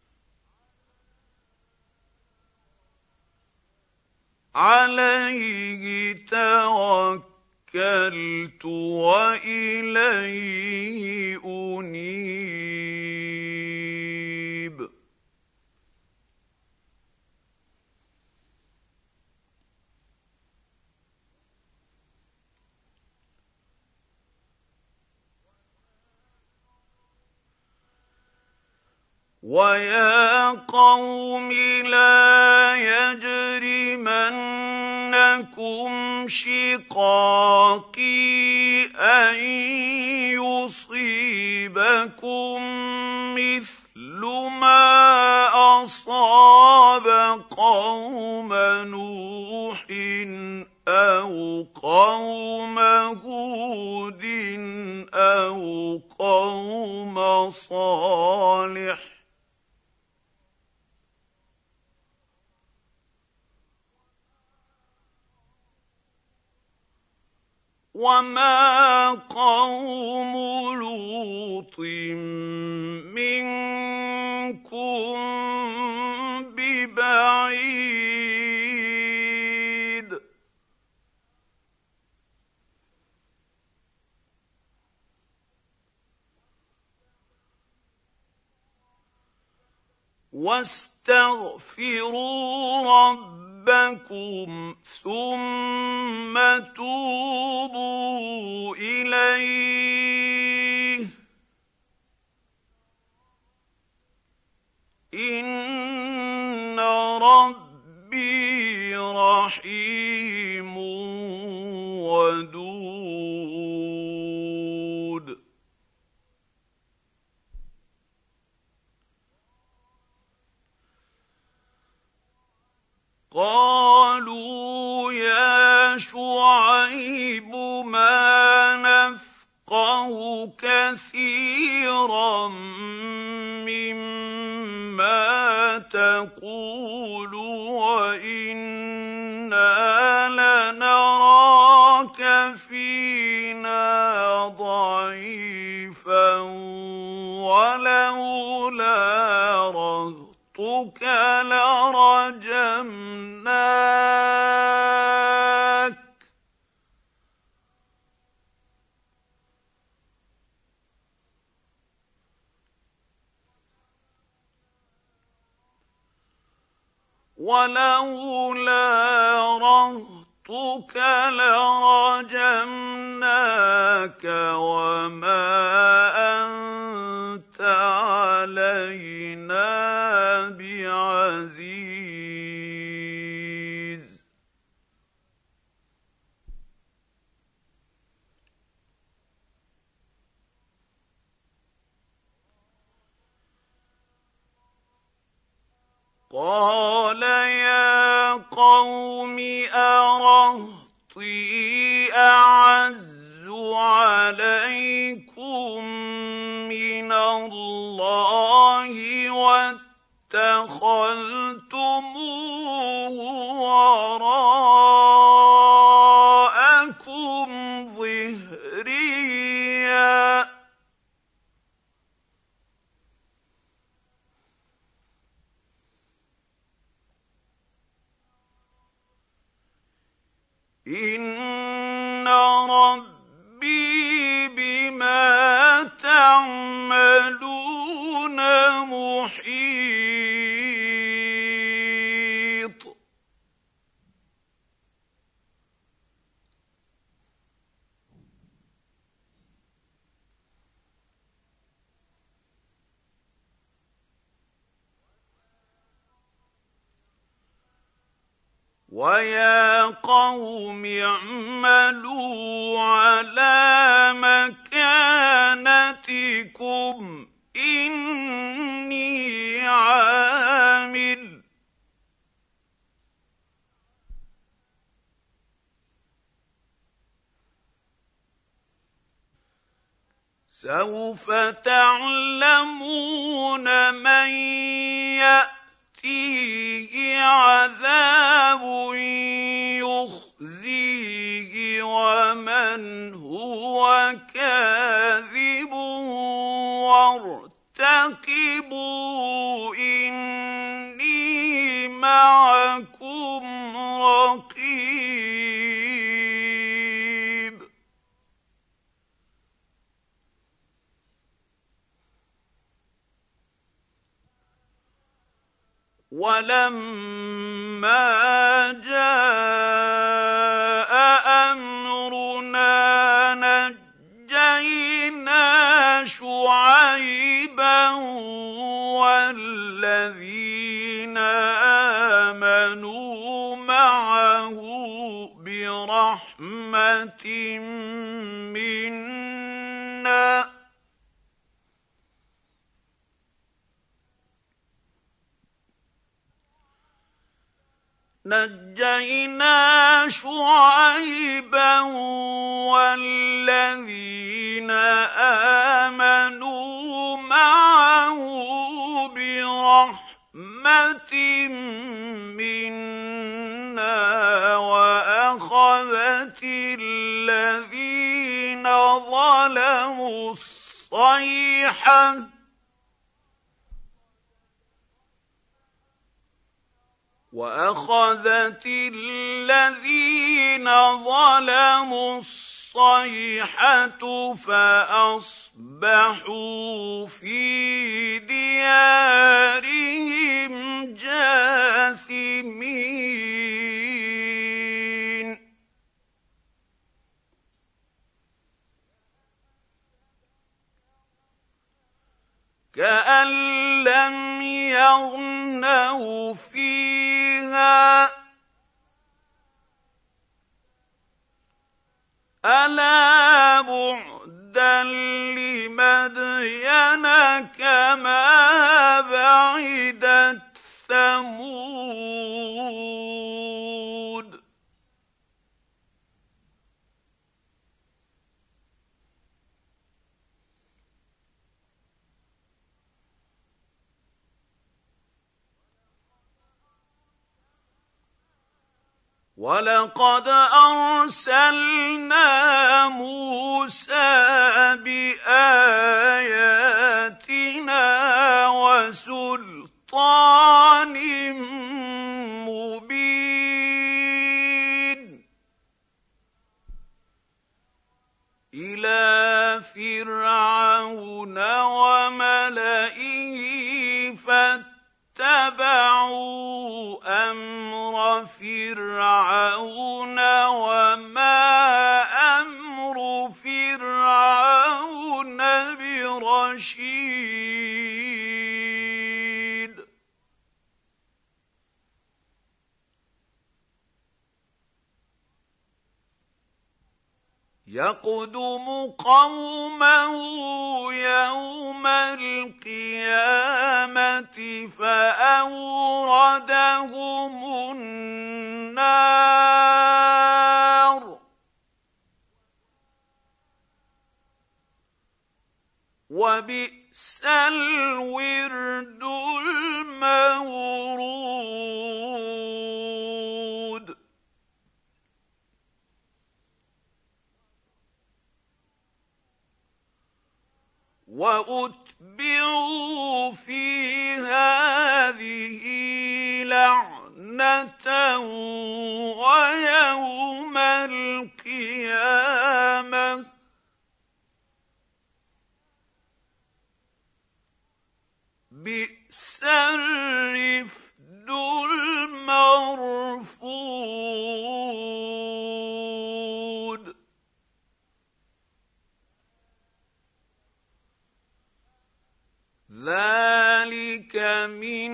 عليه توكلت وإليه أنيب ويا قوم لا يجرمنكم شقاقي أن يصيبكم مثل ما أصاب قوم نوح أو قوم هود أو قوم صالح وما قوم لوط منكم ببعيد واستغفروا ربكم ثم توبوا إليه إن ربي رحيم ودود قالوا يا شعيب ما نفقه كثيرا مما تقول وإنا فينا ضعيفا ولولا رهطك لرجمناك وما أنت علينا بعزيز. قال يا قوم أرهطي أعز عليكم من الله واتخذتموه وراءكم ظهريا إن ربي بما تعملون محيط. ويا قوم اعملوا على مكانتكم إني عامل سوف تعلمون من يأتيه عذاب يخزيه ومن هو كاذب وارتقبوا إني معكم رقيب. ولما جاء أمرنا نجينا شعيبا والذين آمنوا معه برحمة منا شعيبا والذين آمنوا معه برحمة منا وأخذت الذين ظلموا الصيحة فأصبحوا في ديارهم جاثمين. كأن لم يغنوا فيها ألا بعدا لمدين كما بعدت ثمود. وَلَقَدْ أَرْسَلْنَا مُوسَىٰ بِآيَاتِنَا وَسُلْطَانٍ مُّبِينٍ إِلَىٰ فِرْعَوْنَ وَمَلَئِهِ فَاتَّبَعُوا أَمْرَ فِرْعَوْنَ وَمَا أَمْرُ فِرْعَوْنَ بِرَشِيدٍ يَقْدُمُ قَوْمَهُ يَوْمَ الْقِيَامَةِ فَأَوْرَدَهُمُ النَّارَ ۖ وَبِئْسَ الْوِرْدُ الْمَوْرُودُ وَأُتْبِعُوا فِي هَٰذِهِ لَعْنَةً وَيَوْمَ الْقِيَامَةِ ۚ بِئْسَ الرِّفْدُ الْمَرْفُودُ ذَٰلِكَ مِنْ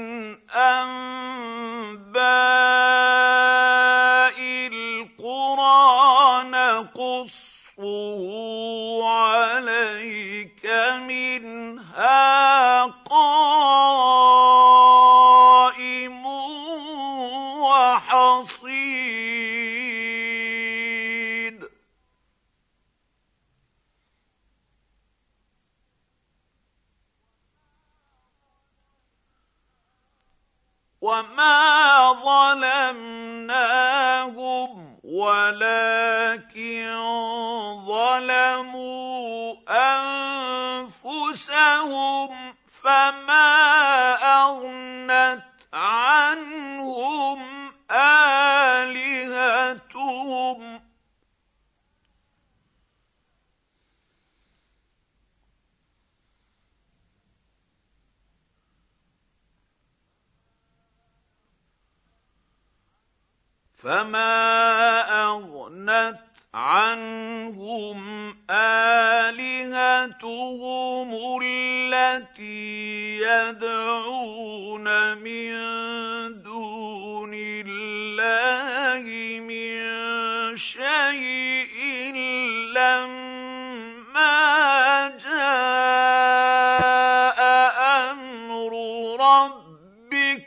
أَنبَاءِ الْقُرَىٰ نَقُصُّهُ عَلَيْكَ ۖ مِنْهَا قَائِمٌ وَحَصِيدٌ وَمَا ظَلَمْنَاهُمْ وَلَٰكِن ظَلَمُوا أَنفُسَهُمْ فَمَا أَغْنَتْ عَنْهُمْ آلِهَتُهُمْ التي يدعون من دون الله من شيء لما جاء أمر ربك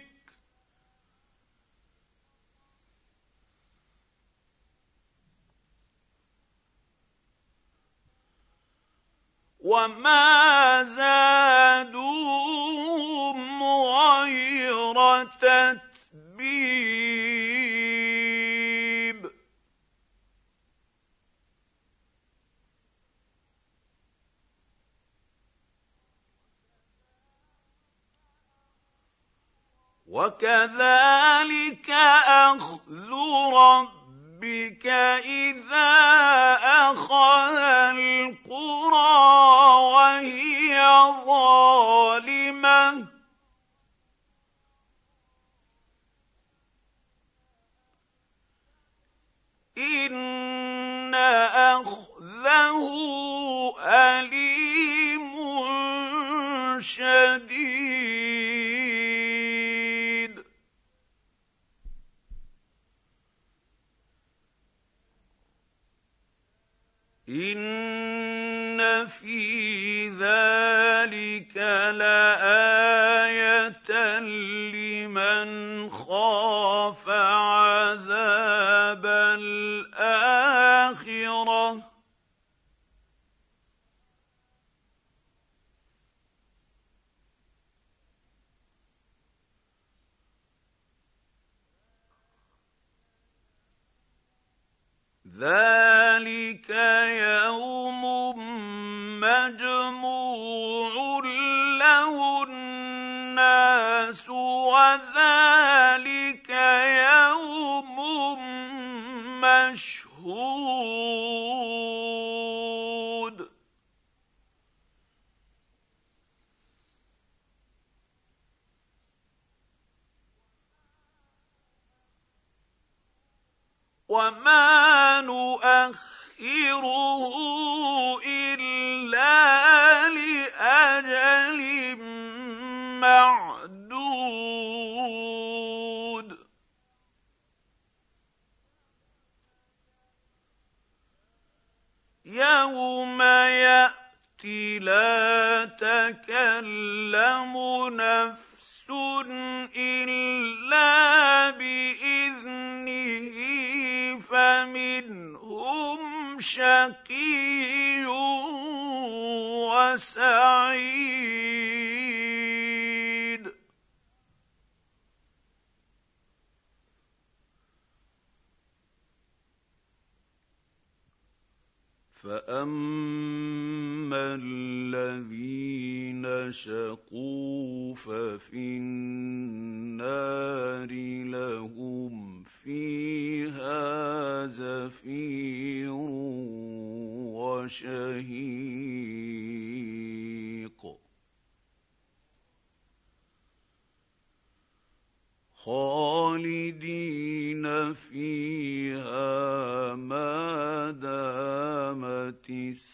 وما زادوهم غير تتبيب وكذلك أخذ ربك إذا أخذ القرى وهي ظالمة إن أخذه أليم شديد إن في ذلك لآية لمن خاف عذاب الآخرة ذلك يوم مجموع له الناس وذلك يوم مشهود وما نؤخره إلا لأجل معدود يوم يأتي لا تكلم نفس إلا بإذنه فمنهم شقي وسعيد فأما الذين شقوا ففي النار لهم فيها زفير وشهيق خالدين فيها ما دامت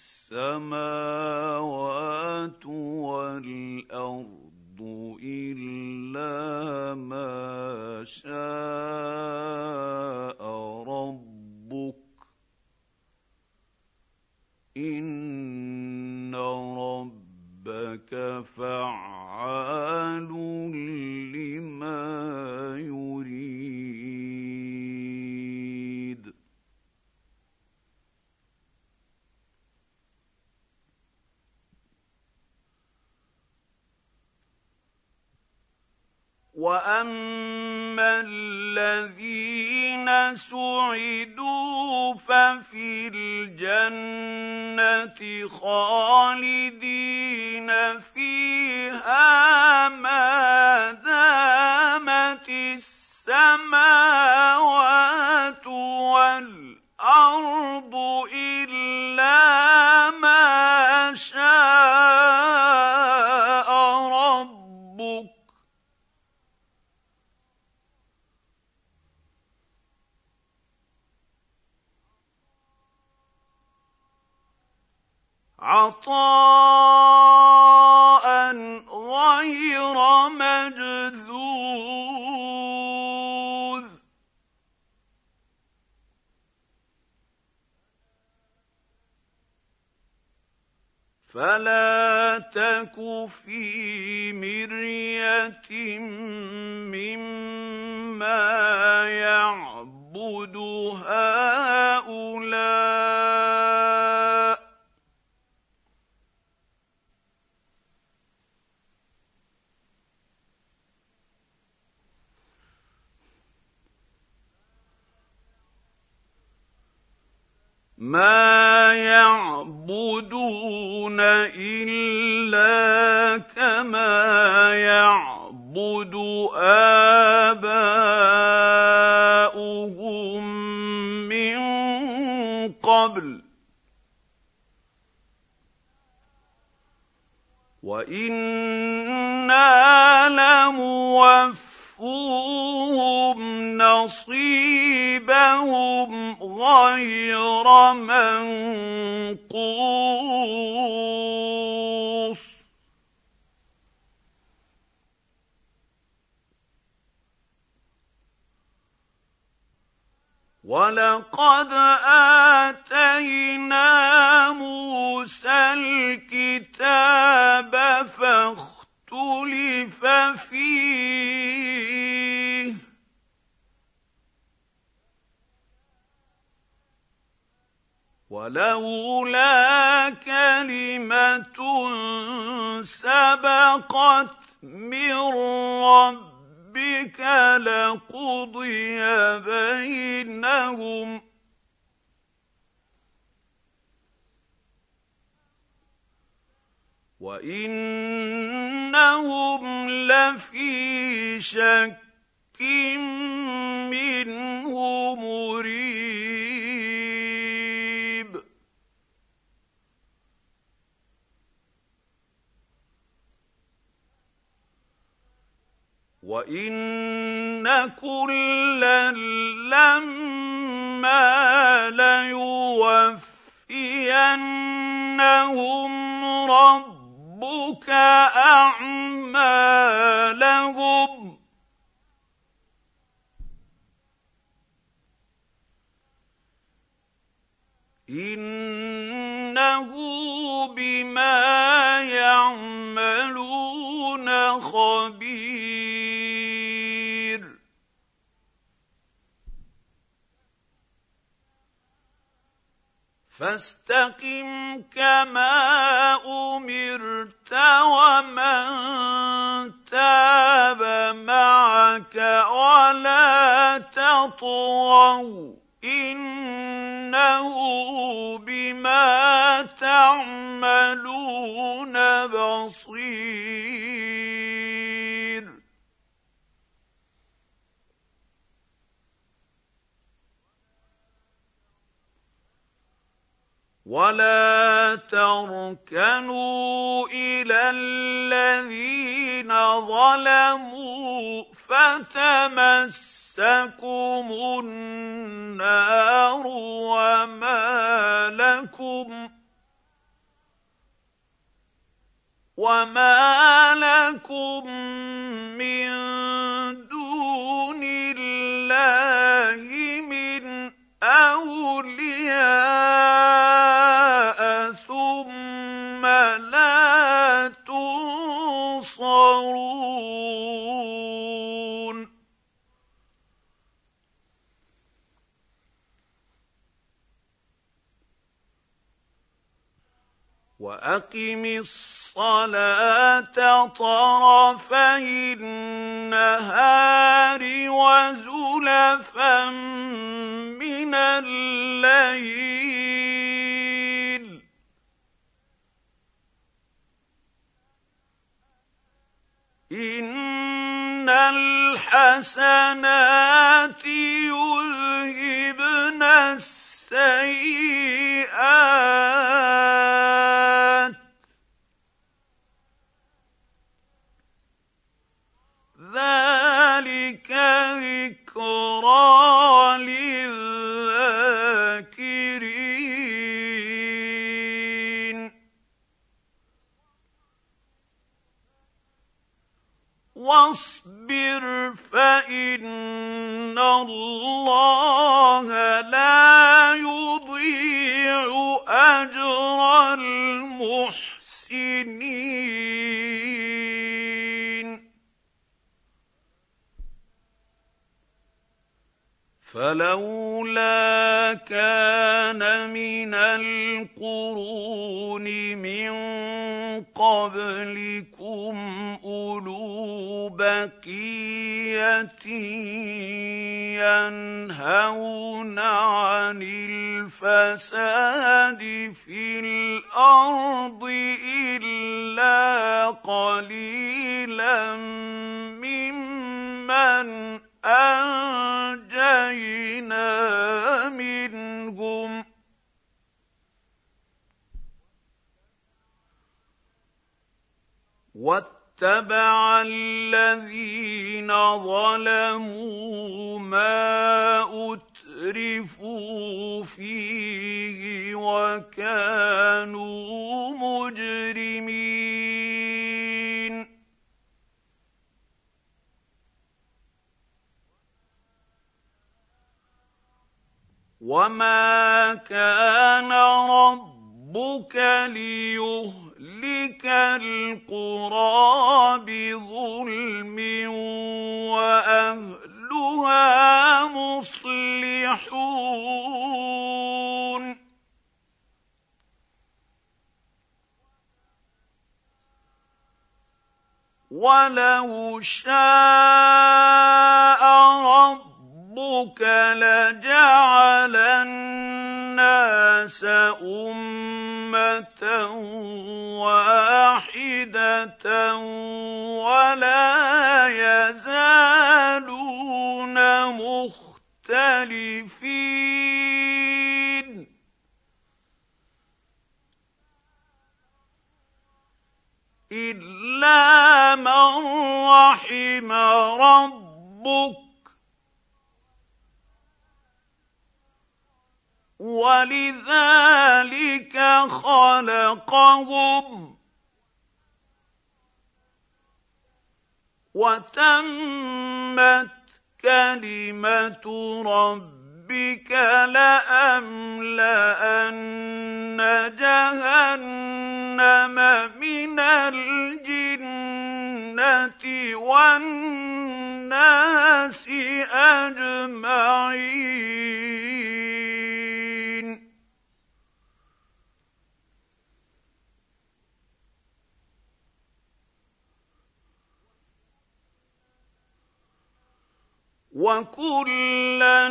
السماوات والأرض إلا ما شاء ربك إن ربك فعال لما يريد وأما الذين سعدوا ففي الجنة خالدين فيها ما دامت السماوات والأرض إلا ما شاء ربك عطاء غير مجذوذ فلا تك في مرية مما يعبد هؤلاء ما يعبدون إلا كما يعبد آباؤهم من قبل وإنا لموفوهم نصيبهم غير منقوص ولقد آتينا موسى الكتاب فاختلف فيه ولولا كلمة سبقت من ربك لقضي بينهم وإنهم لفي شك منه مريب وإن كلا لما ليوفينهم ربك أعمالهم إنه بما يعملون خبير فاستقم كما أمرت ومن تاب معك ولا تطغوا إنه بما تعملون بصير ولا تركنوا إلى الذين ظلموا فتمسكم النار وما لكم من دون الله من أولياء ثم لا تنصرون وأقم الصلاة طرفي النهار وزلفا من الليل إن الحسنات يذهبن السيئات ذلك ذكرى للذاكرين واصبر فإن الله لا يضيع أجر المحسنين فلولا كان من القرون من قبلكم أولو بقية ينهون عن الفساد في الأرض إلا قليلا ممن أنجينا منهم واتبع الذين ظلموا ما أترفوا فيه وكانوا مجرمين وما كان ربك ليهلك القرى بظلم وأهلها مصلحون ولو شاء ربك لجعل الناس أمة واحدة ولا يزالون مختلفين إلا من رحم ربك ولذلك خلقهم وتمت كلمة ربك لأملأن جهنم من الجنة والناس أجمعين وكلا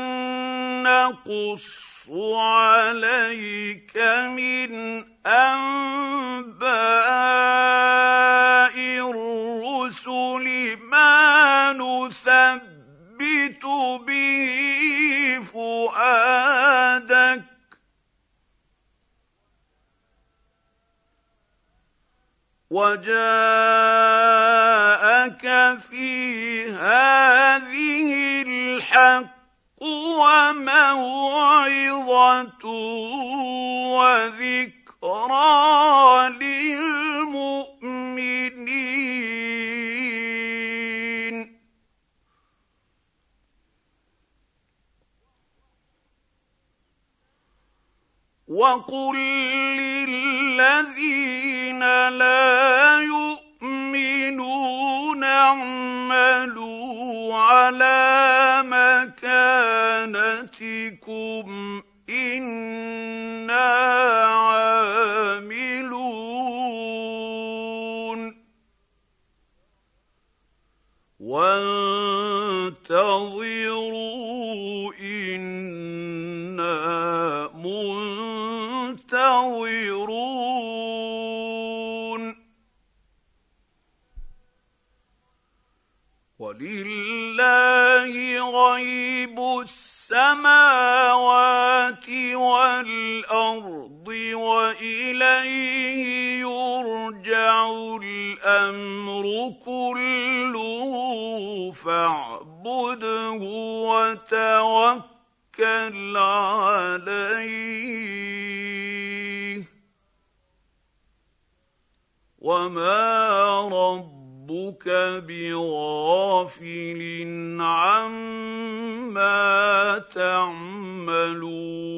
نقص عليك من أنباء الرسل ما نثبت به فؤادك وجاءك في هذه الحق وموعظة وذكرى للمؤمنين وقل للذين لا يؤمنون اعملوا على مكانتكم إنا عاملون وانتظروا إنا منتظرون ولله غيب السماوات والأرض وإليه يرجع الأمر كله فاعبده وتوكل عليه وما ربك بغافل عما تعملون